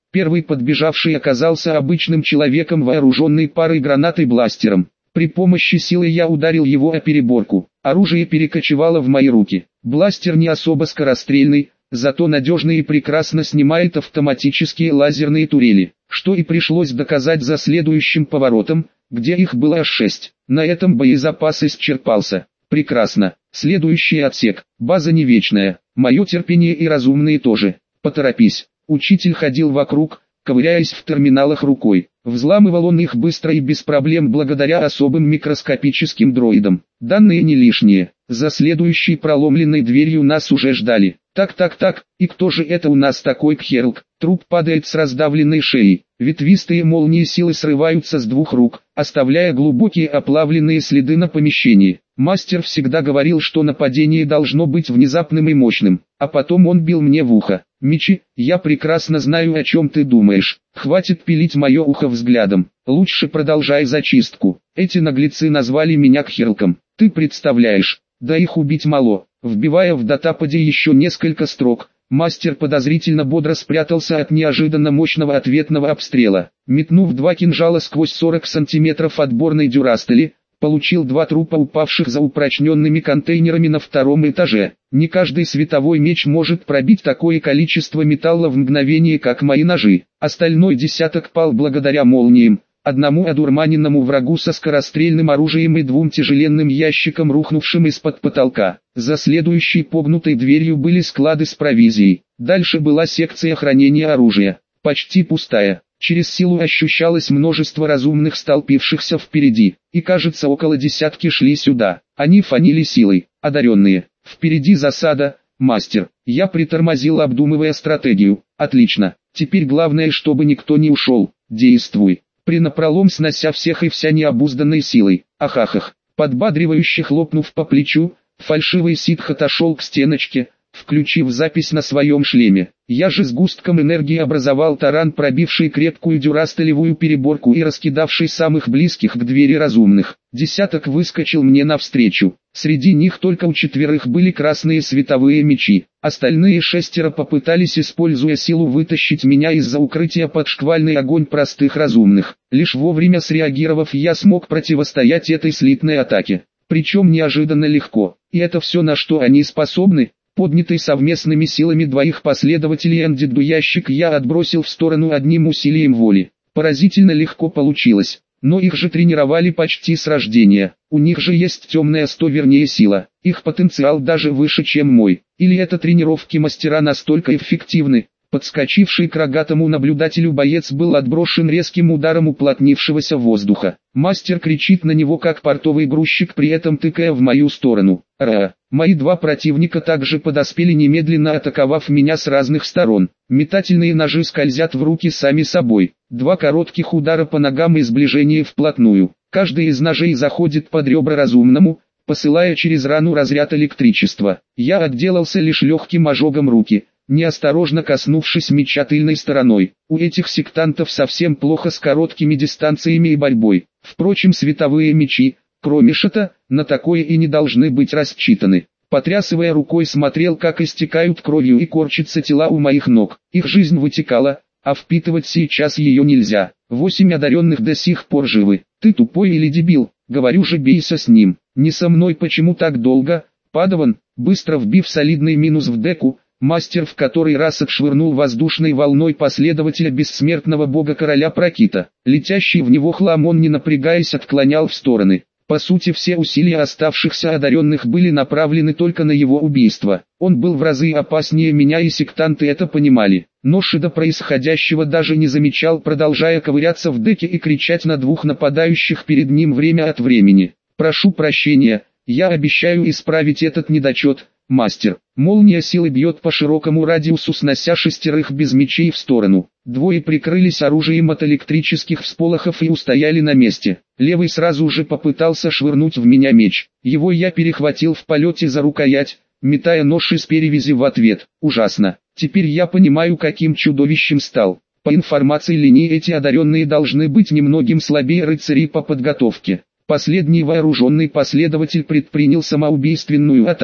Первый подбежавший оказался обычным человеком, вооруженный парой гранат и бластером. При помощи силы я ударил его о переборку. Оружие перекочевало в мои руки. Бластер не особо скорострельный, зато надежный и прекрасно снимает автоматические лазерные турели, что и пришлось доказать за следующим поворотом, где их было аж шесть. На этом боезапас исчерпался. Прекрасно. Следующий отсек. База не вечная. Мое терпение и разумные тоже. Поторопись. Учитель ходил вокруг, ковыряясь в терминалах рукой. Взламывал он их быстро и без проблем благодаря особым микроскопическим дроидам. Данные не лишние. За следующей проломленной дверью нас уже ждали. Так-так-так, и кто же это у нас такой Кхерлк? Труп падает с раздавленной шеей. Ветвистые молнии силы срываются с двух рук, оставляя глубокие оплавленные следы на помещении. Мастер всегда говорил, что нападение должно быть внезапным и мощным, а потом он бил мне в ухо. Мичи, я прекрасно знаю, о чем ты думаешь. Хватит пилить мое ухо взглядом. Лучше продолжай зачистку. Эти наглецы назвали меня Кхерлком. Ты представляешь, да их убить мало. Вбивая в датападе еще несколько строк, мастер подозрительно бодро спрятался от неожиданно мощного ответного обстрела. Метнув два кинжала сквозь сорок сантиметров отборной дюрастели, получил два трупа, упавших за упрочненными контейнерами на втором этаже. Не каждый световой меч может пробить такое количество металла в мгновение, как мои ножи. Остальной десяток пал благодаря молниям, одному одурманенному врагу со скорострельным оружием и двум тяжеленным ящикам, рухнувшим из-под потолка. За следующей погнутой дверью были склады с провизией. Дальше была секция хранения оружия, почти пустая. Через силу ощущалось множество разумных, столпившихся впереди, и кажется около десятки шли сюда. Они фанили силой, одаренные. Впереди засада, мастер. Я притормозил, обдумывая стратегию. Отлично, теперь главное, чтобы никто не ушел. Действуй. Пренапролом снося всех и вся необузданной силой. Ахахах. Подбадривающе хлопнув по плечу, фальшивый ситх отошел к стеночке, включив запись на своем шлеме. Я же сгустком энергии образовал таран, пробивший крепкую дюрастелевую переборку и раскидавший самых близких к двери разумных. Десяток выскочил мне навстречу. Среди них только у четверых были красные световые мечи. Остальные шестеро попытались, используя силу, вытащить меня из-за укрытия под шквальный огонь простых разумных. Лишь вовремя среагировав, я смог противостоять этой слитной атаке. Причем неожиданно легко. И это все, на что они способны? Поднятый совместными силами двоих последователей Эндиду ящик я отбросил в сторону одним усилием воли. Поразительно легко получилось. Но их же тренировали почти с рождения. У них же есть темная сто, вернее сила. Их потенциал даже выше, чем мой. Или это тренировки мастера настолько эффективны? Подскочивший к рогатому наблюдателю боец был отброшен резким ударом уплотнившегося воздуха. Мастер кричит на него как портовый грузчик, при этом тыкая в мою сторону. Ра! Мои два противника также подоспели, немедленно атаковав меня с разных сторон. Метательные ножи скользят в руки сами собой. Два коротких удара по ногам и сближение вплотную. Каждый из ножей заходит под ребра разумному, посылая через рану разряд электричества. Я отделался лишь легким ожогом руки, неосторожно коснувшись меча тыльной стороной. У этих сектантов совсем плохо с короткими дистанциями и борьбой. Впрочем, световые мечи, кроме шата, на такое и не должны быть рассчитаны. Потрясывая рукой, смотрел, как истекают кровью и корчатся тела у моих ног. Их жизнь вытекала, а впитывать сейчас ее нельзя. Восемь одаренных до сих пор живы. Ты тупой или дебил? Говорю же, бейся с ним. Не со мной, почему так долго? Падаван, быстро вбив солидный минус в деку, мастер в который раз отшвырнул воздушной волной последователя бессмертного бога короля Прокита. Летящий в него хлам он, не напрягаясь, отклонял в стороны. По сути, все усилия оставшихся одаренных были направлены только на его убийство. Он был в разы опаснее меня, и сектанты это понимали. Но Шида происходящего даже не замечал, продолжая ковыряться в деке и кричать на двух нападающих перед ним время от времени. «Прошу прощения, я обещаю исправить этот недочет, мастер». Молния силы бьет по широкому радиусу, снося шестерых без мечей в сторону. Двое прикрылись оружием от электрических всполохов и устояли на месте. Левый сразу же попытался швырнуть в меня меч. Его я перехватил в полете за рукоять, метая нож из перевязи в ответ. Ужасно. Теперь я понимаю, каким чудовищем стал. По информации Линии, эти одаренные должны быть немногим слабее рыцарей по подготовке. Последний вооруженный последователь предпринял самоубийственную атаку.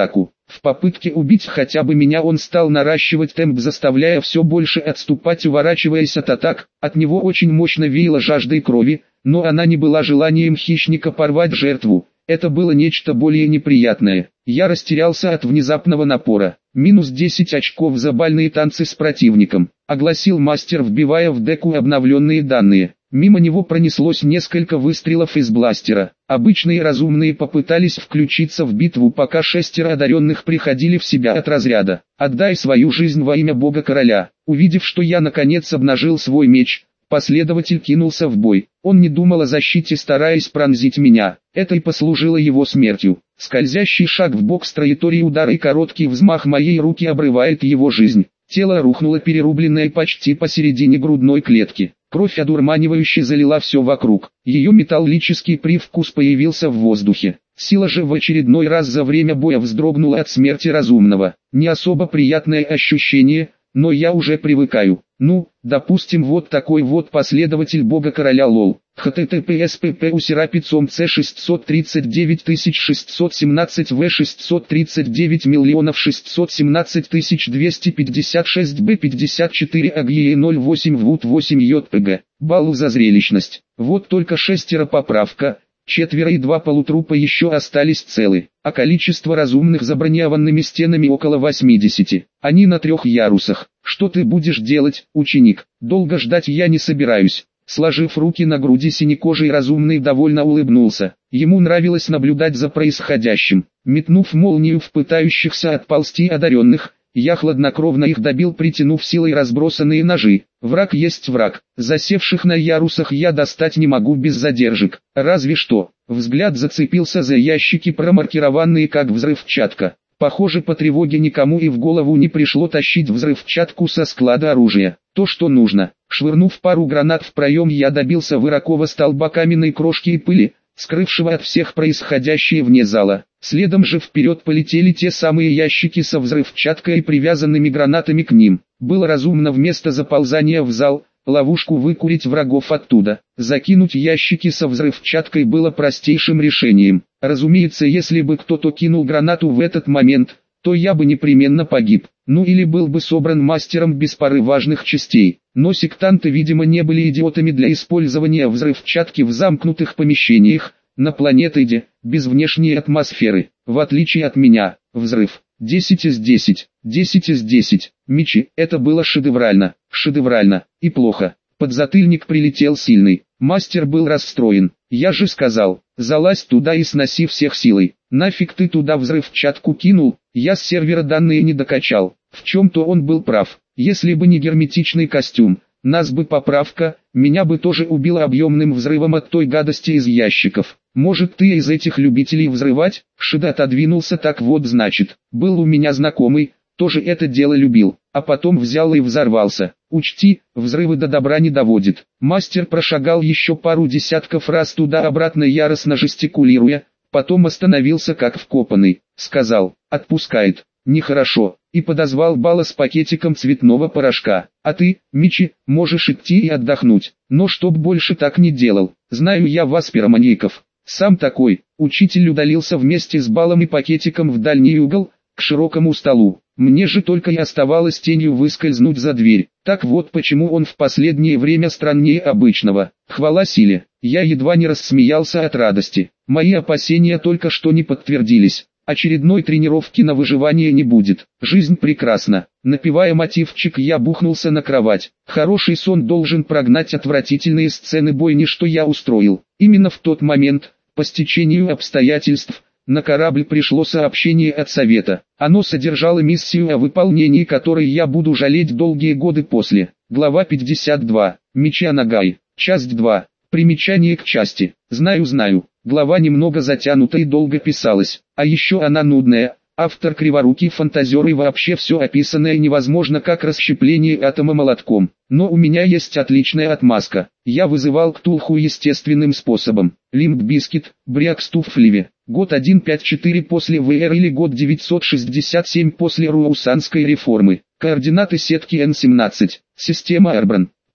В попытке убить хотя бы меня он стал наращивать темп, заставляя все больше отступать, уворачиваясь от атак. От него очень мощно веяло жаждой крови, но она не была желанием хищника порвать жертву. Это было нечто более неприятное. Я растерялся от внезапного напора. Минус десять очков за бальные танцы с противником, огласил мастер, вбивая в деку обновленные данные. Мимо него пронеслось несколько выстрелов из бластера. Обычные разумные попытались включиться в битву, пока шестеро одаренных приходили в себя от разряда. «Отдай свою жизнь во имя Бога Короля». Увидев, что я наконец обнажил свой меч, последователь кинулся в бой. Он не думал о защите, стараясь пронзить меня. Это и послужило его смертью. Скользящий шаг в бок с траекторией удара и короткий взмах моей руки обрывает его жизнь. Тело рухнуло, перерубленное почти посередине грудной клетки. Кровь одурманивающе залила все вокруг. Ее металлический привкус появился в воздухе. Сила же в очередной раз за время боя вздрогнула от смерти разумного. Не особо приятное ощущение, но я уже привыкаю. Ну, допустим, вот такой вот последователь Бога Короля лол. https pp у серапицом c шестьсот тридцать девять тысяч шестьсот семнадцать в шестьсот тридцать девять миллионов шестьсот семнадцать тысяч двести пятьдесят шесть б пятьдесят четыре агье ноль восемь вут восемь йпг. Баллу за зрелищность. Вот только шестеро поправка. Четверо и два полутрупа еще остались целы, а количество разумных за бронированными стенами около восьмидесяти. Они на трех ярусах. Что ты будешь делать, ученик? Долго ждать я не собираюсь. Сложив руки на груди, синекожий разумный довольно улыбнулся. Ему нравилось наблюдать за происходящим. Метнув молнию в пытающихся отползти одаренных, я хладнокровно их добил, притянув силой разбросанные ножи. Враг есть враг. Засевших на ярусах я достать не могу без задержек. Разве что. Взгляд зацепился за ящики, промаркированные как взрывчатка. Похоже, по тревоге никому и в голову не пришло тащить взрывчатку со склада оружия. То, что нужно. Швырнув пару гранат в проем, я добился вырокого столба каменной крошки и пыли, скрывшего от всех происходящее вне зала. Следом же вперед полетели те самые ящики со взрывчаткой и привязанными гранатами к ним. Было разумно вместо заползания в зал, ловушку выкурить врагов оттуда. Закинуть ящики со взрывчаткой было простейшим решением. Разумеется, если бы кто-то кинул гранату в этот момент, то я бы непременно погиб. Ну или был бы собран мастером без пары важных частей. Но сектанты, видимо, не были идиотами для использования взрывчатки в замкнутых помещениях, на планетоиде, без внешней атмосферы. В отличие от меня, взрыв. десять из десяти, десять из десяти. Мечи, это было шедеврально, шедеврально, и плохо. Подзатыльник прилетел сильный. Мастер был расстроен. Я же сказал, залазь туда и сноси всех силой. Нафиг ты туда взрывчатку кинул? Я с сервера данные не докачал. В чем-то он был прав. Если бы не герметичный костюм, нас бы поправка, меня бы тоже убило объемным взрывом от той гадости из ящиков. Может, ты из этих любителей взрывать? Шида отодвинулся. Так вот, значит, был у меня знакомый, тоже это дело любил, а потом взял и взорвался. Учти, взрывы до добра не доводит. Мастер прошагал еще пару десятков раз туда-обратно, яростно жестикулируя, потом остановился как вкопанный, сказал, отпускает, нехорошо, и подозвал Бала с пакетиком цветного порошка. А ты, Мичи, можешь идти и отдохнуть, но чтоб больше так не делал, знаю я вас, пироманьяков. Сам такой. Учитель удалился вместе с Балом и пакетиком в дальний угол, к широкому столу. Мне же только и оставалось тенью выскользнуть за дверь. Так вот почему он в последнее время страннее обычного. Хвала силе. Я едва не рассмеялся от радости. Мои опасения только что не подтвердились. Очередной тренировки на выживание не будет. Жизнь прекрасна. Напевая мотивчик, я бухнулся на кровать. Хороший сон должен прогнать отвратительные сцены бойни, что я устроил. Именно в тот момент, по стечению обстоятельств, на корабль пришло сообщение от Совета. Оно содержало миссию, о выполнении которой я буду жалеть долгие годы после. Глава пятьдесят два. Меча Нагай. Часть два. Примечание к части. Знаю-знаю. Глава немного затянута и долго писалась. А еще она нудная. Автор криворукий фантазер, и вообще все описанное невозможно, как расщепление атома молотком. Но у меня есть отличная отмазка. Я вызывал Ктулху естественным способом. Лимб Бискит, Бряксту в Фливе. Год тысяча девятьсот пятьдесят четыре после ВР или год тысяча девятьсот шестьдесят семь после Руаусанской реформы. Координаты сетки Н семнадцать. Система Эрбран.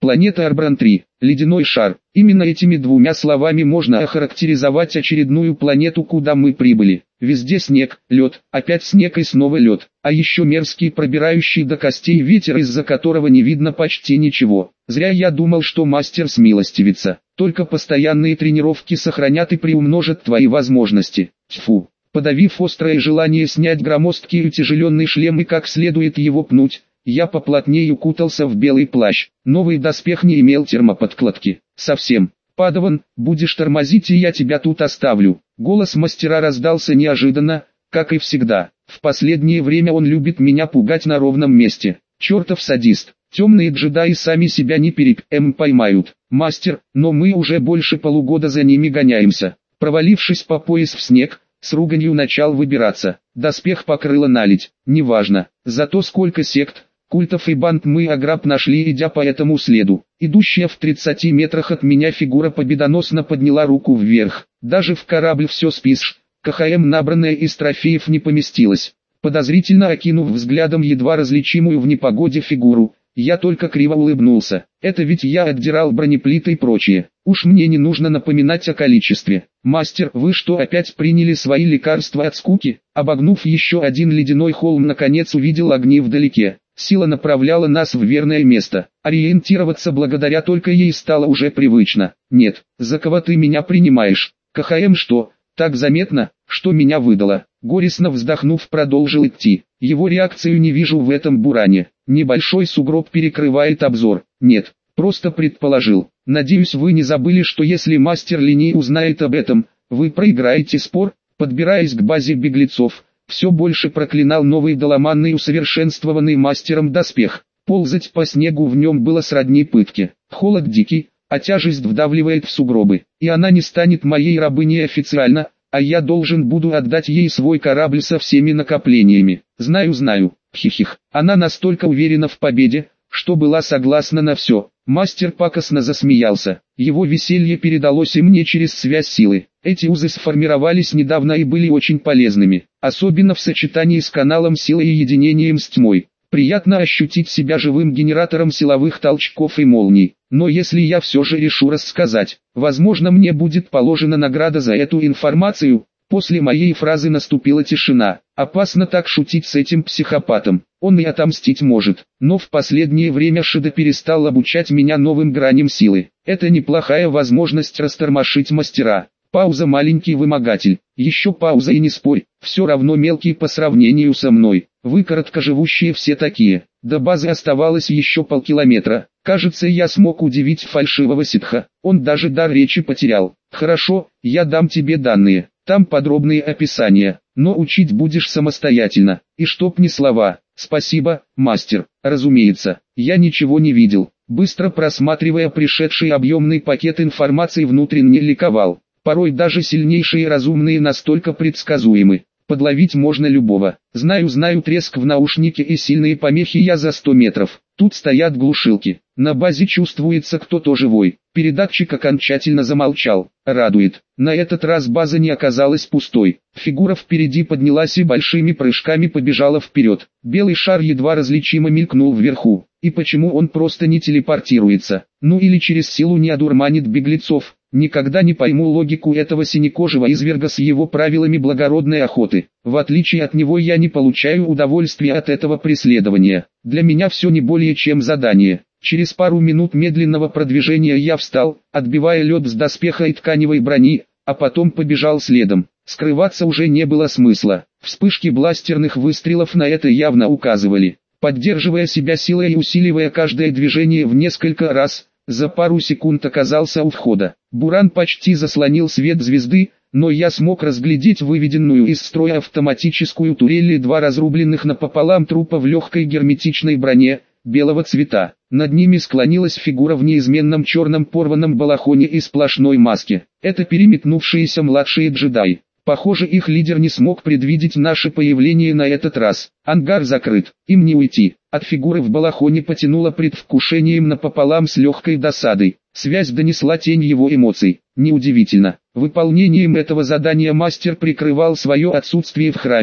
Планета Арбран три. Ледяной шар. Именно этими двумя словами можно охарактеризовать очередную планету, куда мы прибыли. Везде снег, лед, опять снег и снова лед. А еще мерзкий пробирающий до костей ветер, из-за которого не видно почти ничего. Зря я думал, что мастер смилостивится. Только постоянные тренировки сохранят и приумножат твои возможности. Тьфу. Подавив острое желание снять громоздкий и утяжеленный шлем и как следует его пнуть, я поплотнее укутался в белый плащ. Новый доспех не имел термоподкладки. Совсем. «Падаван, будешь тормозить, и я тебя тут оставлю». Голос мастера раздался неожиданно, как и всегда. В последнее время он любит меня пугать на ровном месте. Чертов садист. Темные джедаи сами себя не переп... М поймают. Мастер, но мы уже больше полугода за ними гоняемся. Провалившись по пояс в снег, с руганью начал выбираться. Доспех покрыло наледь. Неважно. Зато сколько сект, культов и банд мы ограб нашли, идя по этому следу. Идущая в тридцати метрах от меня фигура победоносно подняла руку вверх. Даже в корабль все спишь. КХМ, набранная из трофеев, не поместилась. Подозрительно окинув взглядом едва различимую в непогоде фигуру, я только криво улыбнулся. Это ведь я отдирал бронеплиты и прочее. Уж мне не нужно напоминать о количестве. «Мастер, вы что, опять приняли свои лекарства от скуки?» Обогнув еще один ледяной холм, наконец увидел огни вдалеке. Сила направляла нас в верное место. Ориентироваться благодаря только ей стало уже привычно. «Нет, за кого ты меня принимаешь? КХМ что, так заметно, что меня выдало?» Горестно вздохнув, продолжил идти. Его реакцию не вижу в этом буране. Небольшой сугроб перекрывает обзор. Нет, просто предположил. Надеюсь, вы не забыли, что если мастер линий узнает об этом, вы проиграете спор. Подбираясь к базе беглецов, все больше проклинал новый доломанный усовершенствованный мастером доспех. Ползать по снегу в нем было сродни пытке. Холод дикий, а тяжесть вдавливает в сугробы. И она не станет моей рабыней официально, а я должен буду отдать ей свой корабль со всеми накоплениями. Знаю, знаю, хихих. Она настолько уверена в победе, что была согласна на все. Мастер пакостно засмеялся. Его веселье передалось и мне через связь силы. Эти узы сформировались недавно и были очень полезными, особенно в сочетании с каналом силы и единением с тьмой. Приятно ощутить себя живым генератором силовых толчков и молний. Но если я все же решу рассказать, возможно, мне будет положена награда за эту информацию. После моей фразы наступила тишина. Опасно так шутить с этим психопатом. Он и отомстить может. Но в последнее время Шида перестал обучать меня новым граням силы. Это неплохая возможность растормошить мастера. Пауза, маленький вымогатель. Еще пауза и не спорь. Все равно мелкий по сравнению со мной. Вы короткоживущие все такие. До базы оставалось еще полкилометра. Кажется, я смог удивить фальшивого ситха. Он даже дар речи потерял. Хорошо, я дам тебе данные. Там подробные описания. Но учить будешь самостоятельно. И чтоб ни слова. Спасибо, мастер. Разумеется, я ничего не видел. Быстро просматривая пришедший объемный пакет информации, внутренне ликовал. Порой даже сильнейшие разумные настолько предсказуемы. Подловить можно любого. Знаю, знаю, треск в наушнике и сильные помехи я за сто метров. Тут стоят глушилки. На базе чувствуется кто-то живой. Передатчик окончательно замолчал. Радует. На этот раз база не оказалась пустой. Фигура впереди поднялась и большими прыжками побежала вперед. Белый шар едва различимо мелькнул вверху. И почему он просто не телепортируется? Ну или через силу не одурманит беглецов? Никогда не пойму логику этого синекожего изверга с его правилами благородной охоты. В отличие от него я не получаю удовольствия от этого преследования. Для меня все не более чем задание. Через пару минут медленного продвижения я встал, отбивая лед с доспеха и тканевой брони, а потом побежал следом. Скрываться уже не было смысла. Вспышки бластерных выстрелов на это явно указывали. Поддерживая себя силой и усиливая каждое движение в несколько раз, за пару секунд оказался у входа. Буран почти заслонил свет звезды, но я смог разглядеть выведенную из строя автоматическую турель и два разрубленных напополам трупа в легкой герметичной броне, белого цвета. Над ними склонилась фигура в неизменном черном порванном балахоне и сплошной маске. Это переметнувшиеся младшие джедаи. Похоже, их лидер не смог предвидеть наше появление на этот раз. Ангар закрыт, им не уйти. От фигуры в балахоне потянуло предвкушением напополам с легкой досадой. Связь донесла тень его эмоций. Неудивительно. Выполнением этого задания мастер прикрывал свое отсутствие в храме,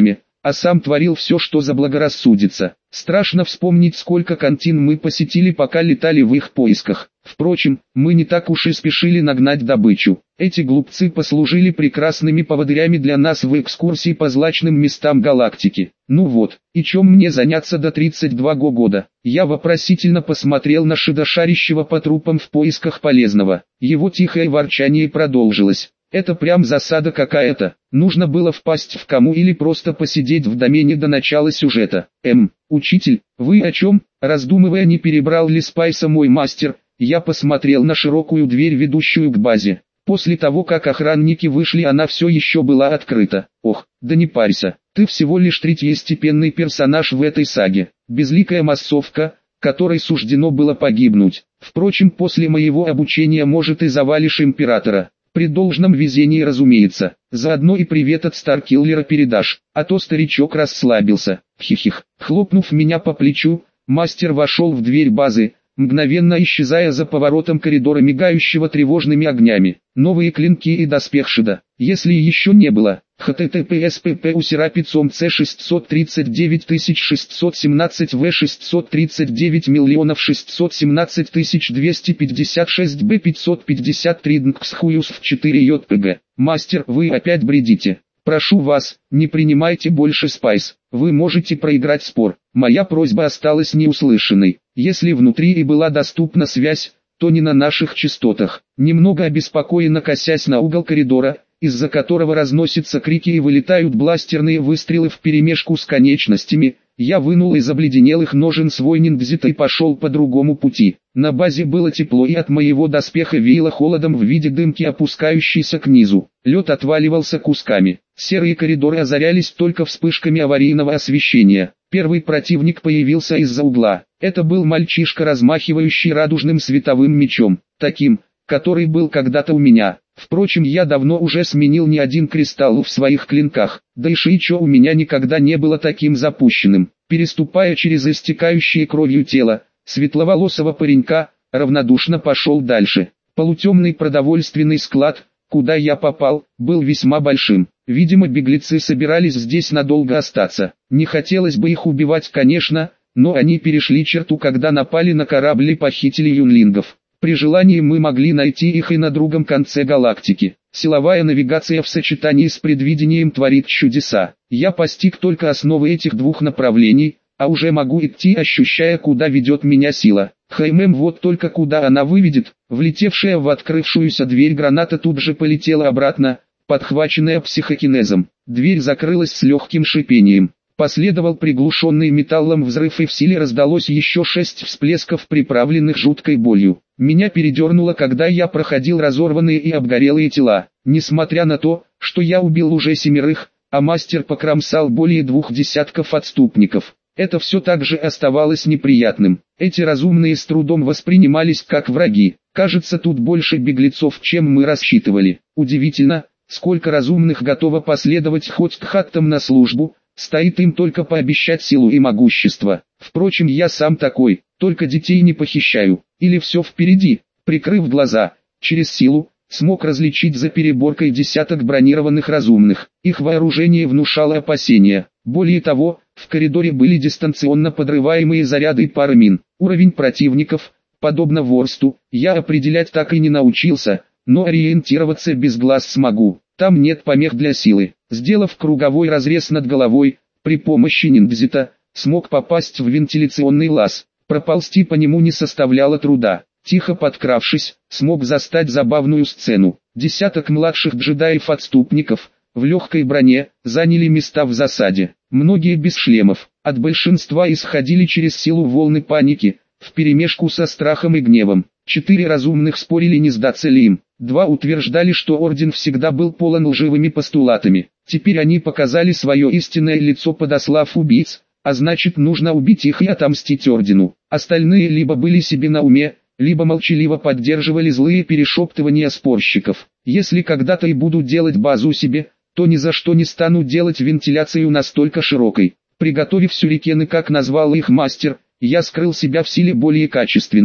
а сам творил все, что заблагорассудится. Страшно вспомнить, сколько кантин мы посетили, пока летали в их поисках. Впрочем, мы не так уж и спешили нагнать добычу. Эти глупцы послужили прекрасными поводырями для нас в экскурсии по злачным местам галактики. Ну вот, и чем мне заняться до тридцать два года? Я вопросительно посмотрел на шидошарящего по трупам в поисках полезного. Его тихое ворчание продолжилось. Это прям засада какая-то. Нужно было впасть в кому или просто посидеть в домене до начала сюжета. Эм, учитель, вы о чем? Раздумывая, не перебрал ли Спайса мой мастер, я посмотрел на широкую дверь, ведущую к базе. После того, как охранники вышли, она все еще была открыта. Ох, да не парься, ты всего лишь третьестепенный персонаж в этой саге. Безликая массовка, которой суждено было погибнуть. Впрочем, после моего обучения, может, и завалишь императора. При должном везении, разумеется. Заодно и привет от Старкиллера передашь, а то старичок расслабился. Хихих. Хлопнув меня по плечу, мастер вошел в дверь базы, мгновенно исчезая за поворотом коридора, мигающего тревожными огнями. Новые клинки и доспех Шида. Если еще не было. https pp у серапицом c шестьсот тридцать девять тысяч шестьсот семнадцать в шестьсот тридцать девять миллионов шестьсот семнадцать тысяч двести пятьдесят шесть б пятьсот пятьдесят три днксхуюс в четыре jpg. Мастер, вы опять бредите. Прошу вас, не принимайте больше Спайс. Вы можете проиграть спор. Моя просьба осталась неуслышанной. Если внутри и была доступна связь, то не на наших частотах. Немного обеспокоенно косясь на угол коридора, из-за которого разносятся крики и вылетают бластерные выстрелы вперемешку с конечностями, я вынул из обледенелых ножен свой ниндзит и пошел по другому пути. На базе было тепло, и от моего доспеха веяло холодом в виде дымки, опускающейся к низу. Лед отваливался кусками. Серые коридоры озарялись только вспышками аварийного освещения. Первый противник появился из-за угла. Это был мальчишка, размахивающий радужным световым мечом, таким, который был когда-то у меня. Впрочем, я давно уже сменил не один кристалл в своих клинках, да и шиичо у меня никогда не было таким запущенным. Переступая через истекающее кровью тело светловолосого паренька, равнодушно пошел дальше. Полутемный продовольственный склад, куда я попал, был весьма большим. Видимо, беглецы собирались здесь надолго остаться. Не хотелось бы их убивать, конечно, но они перешли черту, когда напали на корабль и похитили юнлингов. При желании мы могли найти их и на другом конце галактики. Силовая навигация в сочетании с предвидением творит чудеса. Я постиг только основы этих двух направлений, а уже могу идти, ощущая, куда ведет меня сила. Хм, вот только куда она выведет. Влетевшая в открывшуюся дверь граната тут же полетела обратно, подхваченная психокинезом. Дверь закрылась с легким шипением. Последовал приглушенный металлом взрыв, и в силе раздалось еще шесть всплесков, приправленных жуткой болью. Меня передернуло, когда я проходил разорванные и обгорелые тела. Несмотря на то, что я убил уже семерых, а мастер покромсал более двух десятков отступников, это все так же оставалось неприятным. Эти разумные с трудом воспринимались как враги. Кажется, тут больше беглецов, чем мы рассчитывали. Удивительно, сколько разумных готово последовать хоть к хаттам на службу. Стоит им только пообещать силу и могущество. Впрочем, я сам такой, только детей не похищаю. Или все впереди. Прикрыв глаза, через силу, смог различить за переборкой десяток бронированных разумных. Их вооружение внушало опасения. Более того, в коридоре были дистанционно подрываемые заряды и пары мин. Уровень противников, подобно Ворсту, я определять так и не научился, но ориентироваться без глаз смогу. Там нет помех для силы. Сделав круговой разрез над головой, при помощи ниндзита, смог попасть в вентиляционный лаз. Проползти по нему не составляло труда. Тихо подкравшись, смог застать забавную сцену. Десяток младших джедаев-отступников, в легкой броне, заняли места в засаде. Многие без шлемов. От большинства исходили через силу волны паники, вперемешку со страхом и гневом. Четыре разумных спорили, не сдаться ли им. Два утверждали, что Орден всегда был полон лживыми постулатами. Теперь они показали свое истинное лицо, подослав убийц, а значит, нужно убить их и отомстить Ордену. Остальные либо были себе на уме, либо молчаливо поддерживали злые перешептывания спорщиков. Если когда-то и буду делать базу себе, то ни за что не стану делать вентиляцию настолько широкой. Приготовив сюрикены, как назвал их мастер, я скрыл себя в силе более качественно.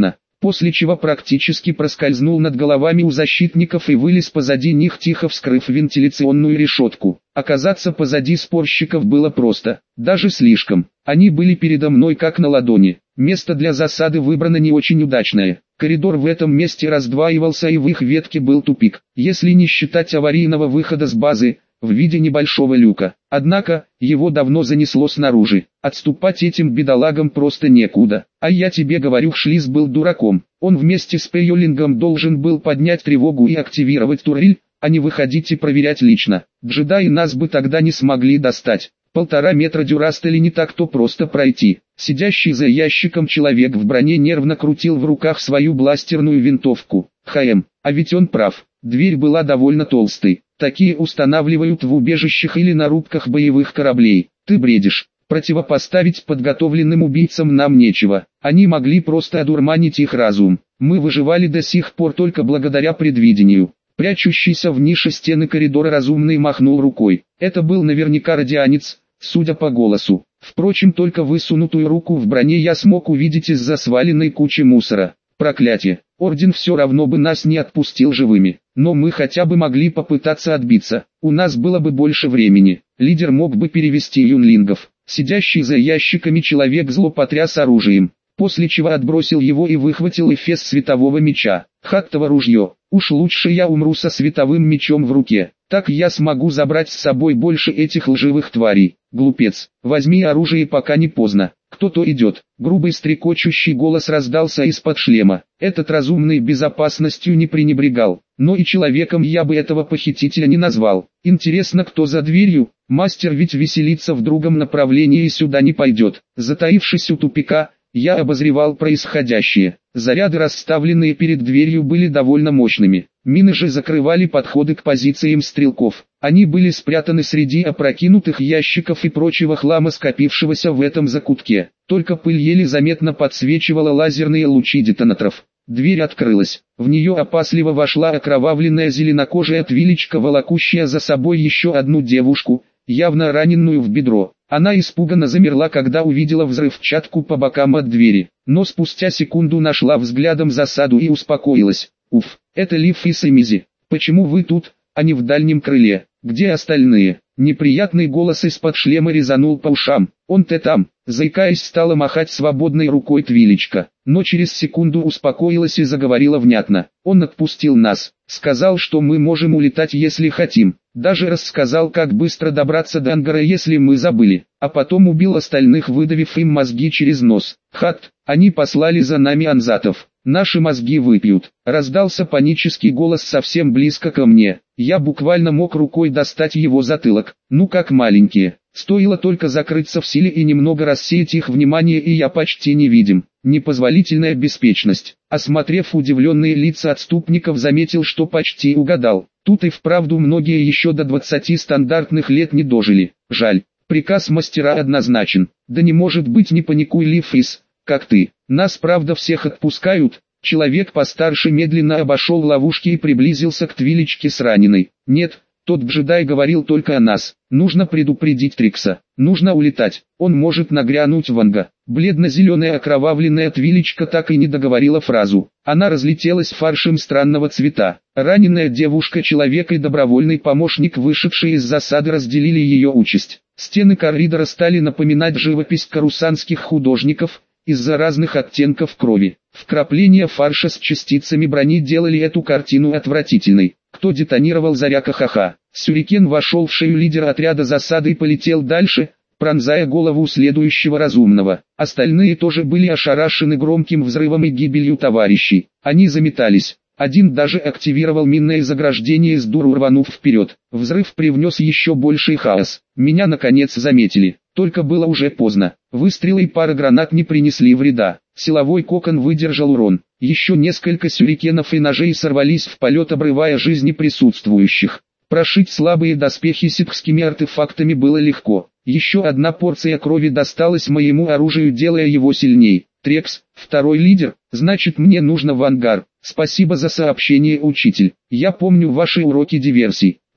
после чего практически проскользнул над головами у защитников и вылез позади них, тихо вскрыв вентиляционную решетку. Оказаться позади спорщиков было просто, даже слишком. Они были передо мной как на ладони. Место для засады выбрано не очень удачное. Коридор в этом месте раздваивался, и в их ветке был тупик, если не считать аварийного выхода с базы, в виде небольшого люка. Однако, его давно занесло снаружи. Отступать этим бедолагам просто некуда. А я тебе говорю, Шлиз был дураком. Он вместе с Пейолингом должен был поднять тревогу и активировать турель, а не выходить и проверять лично. Джедаи нас бы тогда не смогли достать. Полтора метра дюрастели не так-то просто пройти. Сидящий за ящиком человек в броне нервно крутил в руках свою бластерную винтовку. ХМ, а ведь он прав. Дверь была довольно толстой. Такие устанавливают в убежищах или на рубках боевых кораблей. Ты бредишь. Противопоставить подготовленным убийцам нам нечего. Они могли просто одурманить их разум. Мы выживали до сих пор только благодаря предвидению. Прячущийся в нише стены коридора разумный махнул рукой. Это был наверняка радианец, судя по голосу. Впрочем, только высунутую руку в броне я смог увидеть из-за сваленной кучи мусора. Проклятие. Орден все равно бы нас не отпустил живыми. Но мы хотя бы могли попытаться отбиться. У нас было бы больше времени. Лидер мог бы перевести юнлингов. Сидящий за ящиками человек зло потряс оружием, после чего отбросил его и выхватил эфес светового меча. Хаттово ружье. Уж лучше я умру со световым мечом в руке. Так я смогу забрать с собой больше этих лживых тварей. Глупец, возьми оружие, пока не поздно. Кто-то идет. Грубый стрекочущий голос раздался из-под шлема. Этот разумный безопасностью не пренебрегал. Но и человеком я бы этого похитителя не назвал. Интересно, кто за дверью? Мастер ведь веселится в другом направлении и сюда не пойдет. Затаившись у тупика, я обозревал происходящее. Заряды, расставленные перед дверью, были довольно мощными. Мины же закрывали подходы к позициям стрелков. Они были спрятаны среди опрокинутых ящиков и прочего хлама, скопившегося в этом закутке. Только пыль еле заметно подсвечивала лазерные лучи детонаторов. Дверь открылась. В нее опасливо вошла окровавленная зеленокожая твилечка, волокущая за собой еще одну девушку, явно раненную в бедро. Она испуганно замерла, когда увидела взрывчатку по бокам от двери, но спустя секунду нашла взглядом засаду и успокоилась. Уф, это Лиф и Сэмизи. Почему вы тут, а не в дальнем крыле? Где остальные? Неприятный голос из-под шлема резанул по ушам. Он-то там, заикаясь, стала махать свободной рукой твилечка, но через секунду успокоилась и заговорила внятно. Он отпустил нас, сказал, что мы можем улетать, если хотим. Даже рассказал, как быстро добраться до ангара, если мы забыли. А потом убил остальных, выдавив им мозги через нос. Хат, они послали за нами анзатов. Наши мозги выпьют. Раздался панический голос совсем близко ко мне. Я буквально мог рукой достать его затылок. Ну как маленькие. Стоило только закрыться в силе и немного рассеять их внимание, и я почти невидим. Непозволительная беспечность. Осмотрев удивленные лица отступников, заметил, что почти угадал. Тут и вправду многие еще до двадцати стандартных лет не дожили. Жаль. Приказ мастера однозначен. Да не может быть, не паникуй, Лифис, как ты. Нас правда всех отпускают? Человек постарше медленно обошел ловушки и приблизился к твилечке с раненой. Нет, тот джедай говорил только о нас. Нужно предупредить Трикса. Нужно улетать. Он может нагрянуть в ангар. Бледно-зеленая окровавленная твилечка так и не договорила фразу. Она разлетелась фаршем странного цвета. Раненая девушка, человек и добровольный помощник, вышедшие из засады, разделили ее участь. Стены коридора стали напоминать живопись карусанских художников, из-за разных оттенков крови. Вкрапления фарша с частицами брони делали эту картину отвратительной. Кто детонировал заряка, ха-ха. Сюрикен вошел в шею лидера отряда засады и полетел дальше, пронзая голову следующего разумного. Остальные тоже были ошарашены громким взрывом и гибелью товарищей. Они заметались. Один даже активировал минное заграждение, с дуру рванув вперед. Взрыв привнес еще больший хаос. Меня наконец заметили. Только было уже поздно. Выстрелы и пара гранат не принесли вреда. Силовой кокон выдержал урон. Еще несколько сюрикенов и ножей сорвались в полет, обрывая жизни присутствующих. Прошить слабые доспехи ситхскими артефактами было легко. Еще одна порция крови досталась моему оружию, делая его сильней. Трекс, второй лидер, значит, мне нужно в ангар. Спасибо за сообщение, учитель. Я помню ваши уроки диверсий.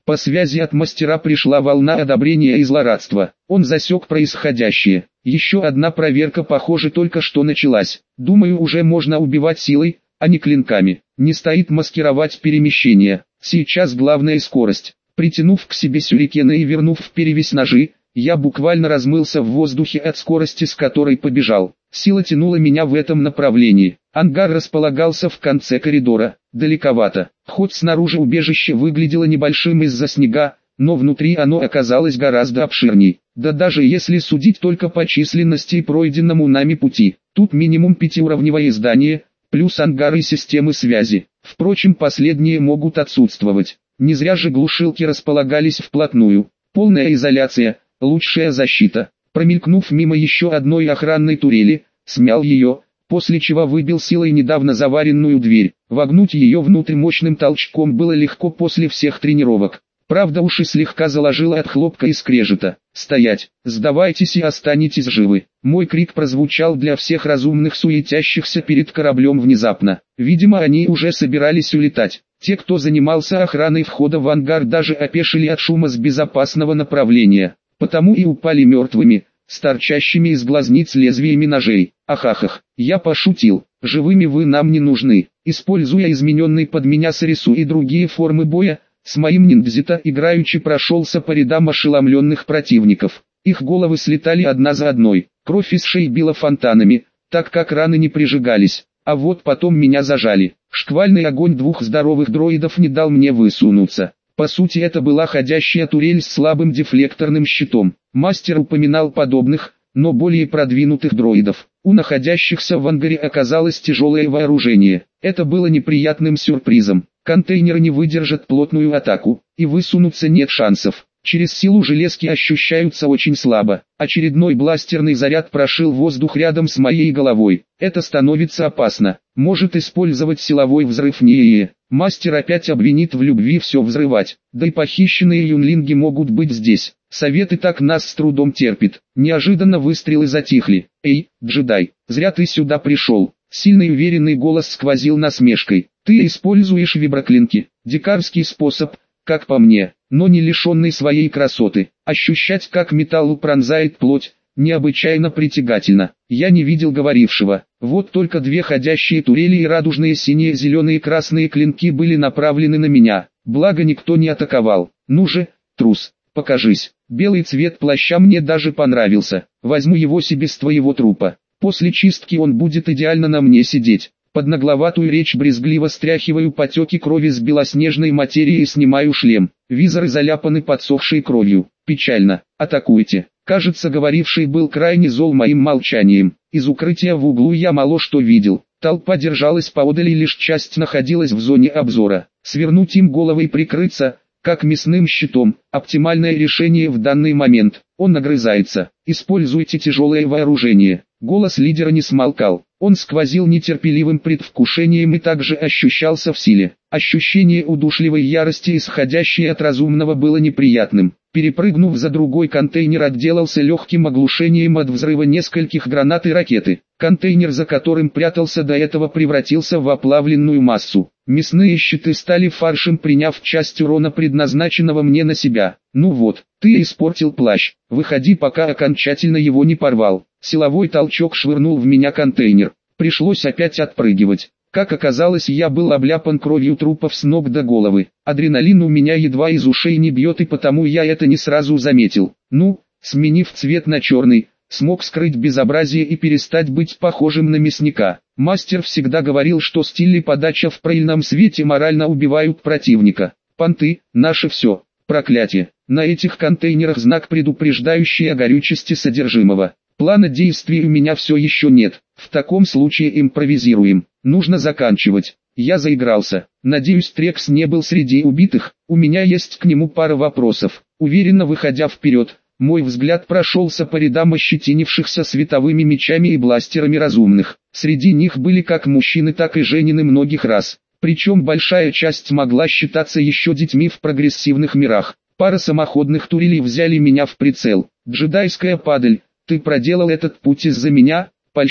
По связи от мастера пришла волна одобрения и злорадства. Он засек происходящее. Еще одна проверка, похоже, только что началась. Думаю, уже можно убивать силой, а не клинками. Не стоит маскировать перемещение. Сейчас главная скорость. Притянув к себе сюрикены и вернув в перевязь ножи, я буквально размылся в воздухе от скорости, с которой побежал. Сила тянула меня в этом направлении. Ангар располагался в конце коридора, далековато. Хоть снаружи убежище выглядело небольшим из-за снега, но внутри оно оказалось гораздо обширней. Да даже если судить только по численности и пройденному нами пути, тут минимум пятиуровневое здание, плюс ангары и системы связи. Впрочем, последние могут отсутствовать. Не зря же глушилки располагались вплотную. Полная изоляция, лучшая защита. Промелькнув мимо еще одной охранной турели, смял ее, после чего выбил силой недавно заваренную дверь. Вогнуть ее внутрь мощным толчком было легко после всех тренировок. Правда, уши слегка заложило от хлопка и скрежета. «Стоять! Сдавайтесь и останетесь живы!» Мой крик прозвучал для всех разумных, суетящихся перед кораблем внезапно. Видимо, они уже собирались улетать. Те, кто занимался охраной входа в ангар, даже опешили от шума с безопасного направления. Потому и упали мертвыми, с торчащими из глазниц лезвиями ножей. Ахахах, я пошутил. Живыми вы нам не нужны. Используя измененный под меня сарису и другие формы боя, с моим ниндзя играючи прошелся по рядам ошеломленных противников. Их головы слетали одна за одной. Кровь из шеи била фонтанами, так как раны не прижигались. А вот потом меня зажали. Шквальный огонь двух здоровых дроидов не дал мне высунуться. По сути, это была ходящая турель с слабым дефлекторным щитом. Мастер упоминал подобных, но более продвинутых дроидов. У находящихся в ангаре оказалось тяжелое вооружение. Это было неприятным сюрпризом. Контейнеры не выдержат плотную атаку, и высунуться нет шансов. Через силу железки ощущаются очень слабо. Очередной бластерный заряд прошил воздух рядом с моей головой. Это становится опасно. Может использовать силовой взрыв НИИ. Мастер опять обвинит в любви все взрывать. Да и похищенные юнлинги могут быть здесь. Совет и так нас с трудом терпит. Неожиданно выстрелы затихли. «Эй, джедай, зря ты сюда пришел». Сильный уверенный голос сквозил насмешкой. «Ты используешь виброклинки. Дикарский способ, как по мне, но не лишенный своей красоты. Ощущать, как металл пронзает плоть, необычайно притягательно. Я не видел говорившего. Вот только две ходящие турели и радужные синие, зеленые и красные клинки были направлены на меня. Благо никто не атаковал. Ну же, трус, покажись». Белый цвет плаща мне даже понравился. Возьму его себе с твоего трупа. После чистки он будет идеально на мне сидеть. Под нагловатую речь брезгливо стряхиваю потеки крови с белоснежной материи и снимаю шлем. Визоры заляпаны подсохшей кровью. Печально. Атакуйте. Кажется, говоривший был крайне зол моим молчанием. Из укрытия в углу я мало что видел. Толпа держалась поодаль и лишь часть находилась в зоне обзора. Свернуть им головы и прикрыться, как мясным щитом, оптимальное решение в данный момент. Он огрызается. Используйте тяжелое вооружение. Голос лидера не смолкал. Он сквозил нетерпеливым предвкушением и также ощущался в силе. Ощущение удушливой ярости, исходящее от разумного, было неприятным. Перепрыгнув за другой контейнер, отделался легким оглушением от взрыва нескольких гранат и ракеты. Контейнер, за которым прятался до этого, превратился в оплавленную массу. Мясные щиты стали фаршем, приняв часть урона, предназначенного мне, на себя. Ну вот, ты испортил плащ. Выходи, пока окончательно его не порвал. Силовой толчок швырнул в меня контейнер. Пришлось опять отпрыгивать. Как оказалось, я был обляпан кровью трупов с ног до головы. Адреналин у меня едва из ушей не бьет, и потому я это не сразу заметил. Ну, сменив цвет на черный, смог скрыть безобразие и перестать быть похожим на мясника. Мастер всегда говорил, что стиль и подача в правильном свете морально убивают противника. Понты – наше все. Проклятие. На этих контейнерах знак, предупреждающий о горючести содержимого. Плана действий у меня все еще нет. В таком случае импровизируем. Нужно заканчивать. Я заигрался. Надеюсь, Трекс не был среди убитых. У меня есть к нему пара вопросов. Уверенно выходя вперед, мой взгляд прошелся по рядам ощетинившихся световыми мечами и бластерами разумных. Среди них были как мужчины, так и женщины многих рас. Причем большая часть могла считаться еще детьми в прогрессивных мирах. Пара самоходных турелей взяли меня в прицел. Джедайская падаль. Ты проделал этот путь из-за меня? Польщен.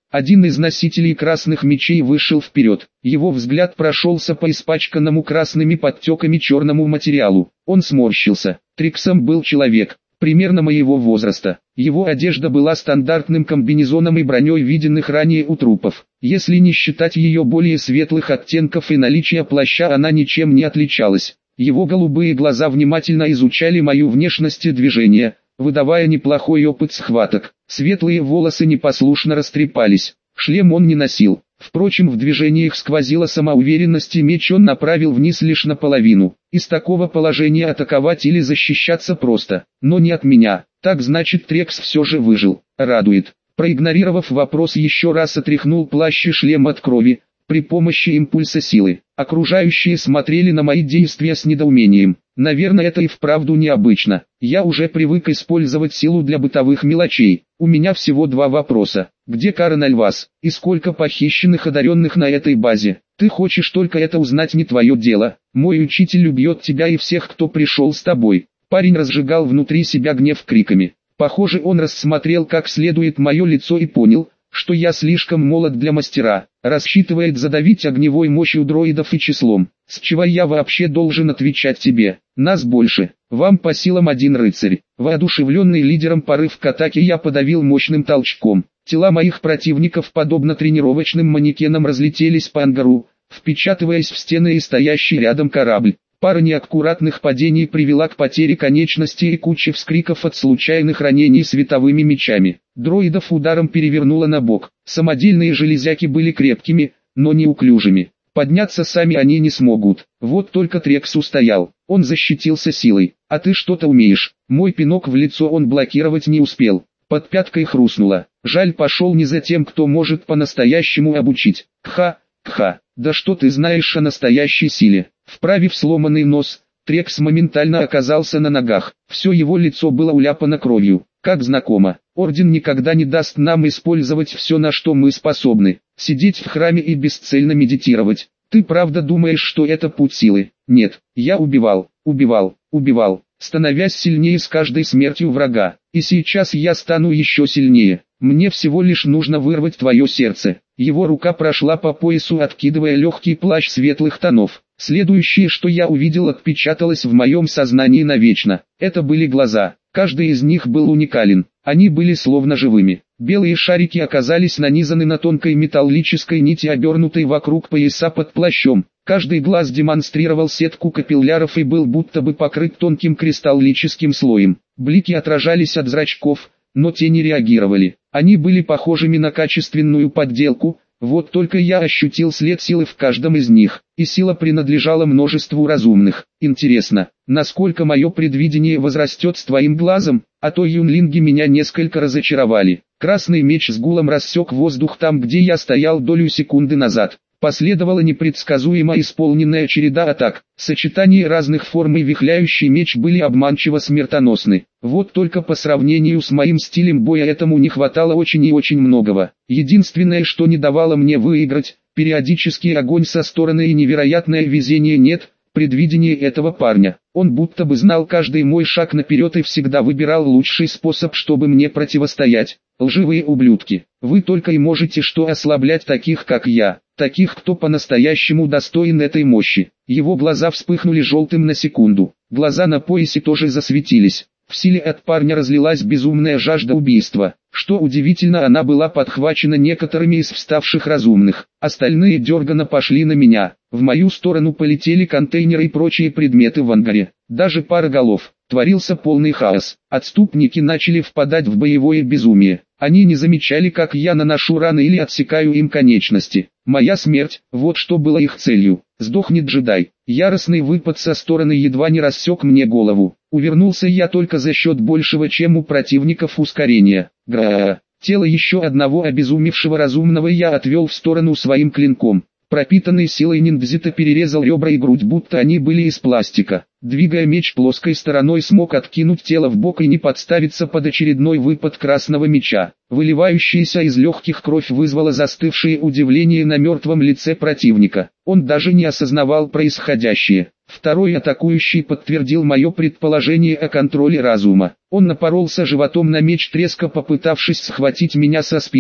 Один из носителей красных мечей вышел вперед. Его взгляд прошелся по испачканному красными подтеками черному материалу. Он сморщился. Триксом был человек, примерно моего возраста. Его одежда была стандартным комбинезоном и броней, виденных ранее у трупов. Если не считать ее более светлых оттенков и наличия плаща, она ничем не отличалась. Его голубые глаза внимательно изучали мою внешность и движения, выдавая неплохой опыт схваток. Светлые волосы непослушно растрепались. Шлем он не носил. Впрочем, в движениях сквозила самоуверенность, и меч он направил вниз лишь наполовину. Из такого положения атаковать или защищаться просто, но не от меня. Так значит, Трекс все же выжил. Радует. Проигнорировав вопрос, еще раз отряхнул плащ и шлем от крови, при помощи импульса силы. Окружающие смотрели на мои действия с недоумением. Наверное, это и вправду необычно. Я уже привык использовать силу для бытовых мелочей. У меня всего два вопроса. Где Карен Альвас? И сколько похищенных одаренных на этой базе? Ты хочешь только это узнать, не твое дело. Мой учитель убьет тебя и всех, кто пришел с тобой. Парень разжигал внутри себя гнев криками. Похоже, он рассмотрел как следует мое лицо и понял, что я слишком молод для мастера. Рассчитывает задавить огневой мощью дроидов и числом. С чего я вообще должен отвечать тебе? Нас больше. Вам по силам один рыцарь. Воодушевленный лидером порыв к атаке, я подавил мощным толчком. Тела моих противников, подобно тренировочным манекенам, разлетелись по ангару, впечатываясь в стены и стоящий рядом корабль. Пара неаккуратных падений привела к потере конечности и куче вскриков от случайных ранений световыми мечами. Дроидов ударом перевернуло на бок. Самодельные железяки были крепкими, но неуклюжими. Подняться сами они не смогут. Вот только Трекс устоял. Он защитился силой. А ты что-то умеешь. Мой пинок в лицо он блокировать не успел. Под пяткой хрустнуло. Жаль, пошел не за тем, кто может по-настоящему обучить. Кха, кха. Да что ты знаешь о настоящей силе? Вправив сломанный нос, Трекс моментально оказался на ногах. Все его лицо было уляпано кровью. Как знакомо, Орден никогда не даст нам использовать все, на что мы способны. Сидеть в храме и бесцельно медитировать. Ты правда думаешь, что это путь силы? Нет, я убивал, убивал, убивал, становясь сильнее с каждой смертью врага. И сейчас я стану еще сильнее. Мне всего лишь нужно вырвать твое сердце. Его рука прошла по поясу, откидывая легкий плащ светлых тонов. Следующее, что я увидел, отпечаталось в моем сознании навечно. Это были глаза. Каждый из них был уникален. Они были словно живыми. Белые шарики оказались нанизаны на тонкой металлической нити, обернутой вокруг пояса под плащом. Каждый глаз демонстрировал сетку капилляров и был будто бы покрыт тонким кристаллическим слоем. Блики отражались от зрачков, но те не реагировали. Они были похожими на качественную подделку. Вот только я ощутил след силы в каждом из них, и сила принадлежала множеству разумных. Интересно, насколько мое предвидение возрастет с твоим глазом, а то юнлинги меня несколько разочаровали. Красный меч с гулом рассек воздух там, где я стоял долю секунды назад. Последовала непредсказуемо исполненная череда атак. Сочетание разных форм и вихляющий меч были обманчиво смертоносны. Вот только по сравнению с моим стилем боя этому не хватало очень и очень многого. Единственное, что не давало мне выиграть, периодический огонь со стороны и невероятное везение. Нет, предвидение этого парня. Он будто бы знал каждый мой шаг наперед и всегда выбирал лучший способ, чтобы мне противостоять. Лживые ублюдки, вы только и можете что ослаблять таких, как я, таких, кто по-настоящему достоин этой мощи. Его глаза вспыхнули желтым на секунду, глаза на поясе тоже засветились. В силе от парня разлилась безумная жажда убийства. Что удивительно, она была подхвачена некоторыми из вставших разумных. Остальные дерганно пошли на меня. В мою сторону полетели контейнеры и прочие предметы в ангаре. Даже пара голов. Творился полный хаос. Отступники начали впадать в боевое безумие. Они не замечали, как я наношу раны или отсекаю им конечности. Моя смерть, вот что было их целью. Сдохни, джедай. Яростный выпад со стороны едва не рассек мне голову. Увернулся я только за счет большего, чем у противников, ускорения. Гра. Тело еще одного обезумевшего разумного я отвел в сторону своим клинком. Пропитанный силой ниндзя перерезал ребра и грудь, будто они были из пластика. Двигая меч плоской стороной, смог откинуть тело в бок и не подставиться под очередной выпад красного меча. Выливающаяся из легких кровь вызвала застывшее удивление на мертвом лице противника. Он даже не осознавал происходящее. Второй атакующий подтвердил мое предположение о контроле разума. Он напоролся животом на меч, треско попытавшись схватить меня со спины.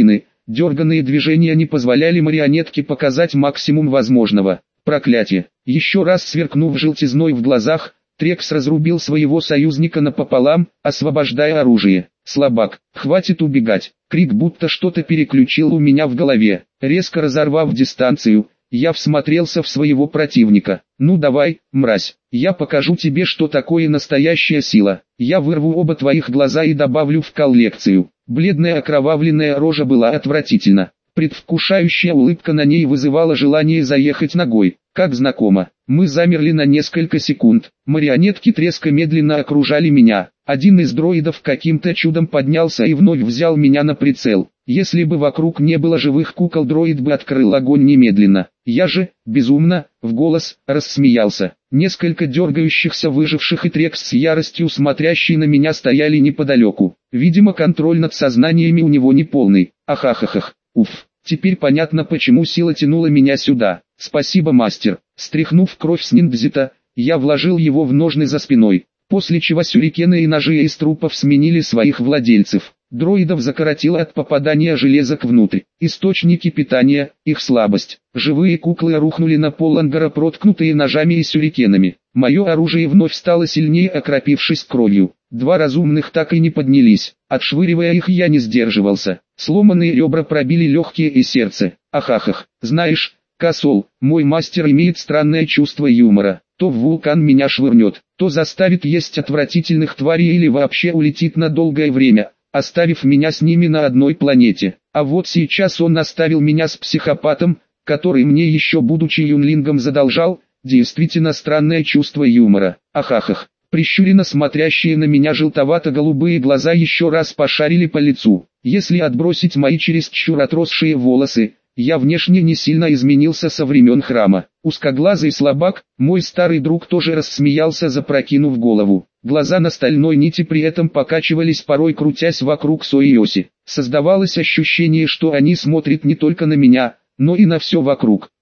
Дерганные движения не позволяли марионетке показать максимум возможного. Проклятие! Еще раз сверкнув желтизной в глазах, Трекс разрубил своего союзника напополам, освобождая оружие. «Слабак, хватит убегать!» Крик будто что-то переключил у меня в голове. Резко разорвав дистанцию, я всмотрелся в своего противника. «Ну давай, мразь, я покажу тебе, что такое настоящая сила. Я вырву оба твоих глаза и добавлю в коллекцию». Бледная окровавленная рожа была отвратительна. Предвкушающая улыбка на ней вызывала желание заехать ногой. Как знакомо. Мы замерли на несколько секунд. Марионетки треска медленно окружали меня. Один из дроидов каким-то чудом поднялся и вновь взял меня на прицел. Если бы вокруг не было живых кукол, дроид бы открыл огонь немедленно. Я же, безумно, в голос, рассмеялся. Несколько дергающихся выживших и Трекс с яростью смотрящий на меня стояли неподалеку. Видимо, контроль над сознаниями у него не полный. Ахахахах. Уф. Теперь понятно, почему сила тянула меня сюда. Спасибо, мастер. Стряхнув кровь с ниндзита, я вложил его в ножны за спиной, после чего сюрикены и ножи из трупов сменили своих владельцев. Дроидов закоротило от попадания железок внутрь. Источники питания, их слабость. Живые куклы рухнули на пол ангара, проткнутые ножами и сюрикенами. Мое оружие вновь стало сильнее, окропившись кровью. Два разумных так и не поднялись. Отшвыривая их, я не сдерживался. Сломанные ребра пробили легкие и сердце. Ахахах. Знаешь, Косол, мой мастер имеет странное чувство юмора. То в вулкан меня швырнет, то заставит есть отвратительных тварей или вообще улетит на долгое время, оставив меня с ними на одной планете. А вот сейчас он оставил меня с психопатом, который мне еще будучи юнлингом задолжал. Действительно странное чувство юмора. Ахахах. Прищуренно смотрящие на меня желтовато-голубые глаза еще раз пошарили по лицу. Если отбросить мои чересчур отросшие волосы, я внешне не сильно изменился со времен храма. Узкоглазый слабак, мой старый друг, тоже рассмеялся, запрокинув голову. Глаза на стальной нити при этом покачивались, порой крутясь вокруг Соиоси. Создавалось ощущение, что они смотрят не только на меня, но и на все вокруг.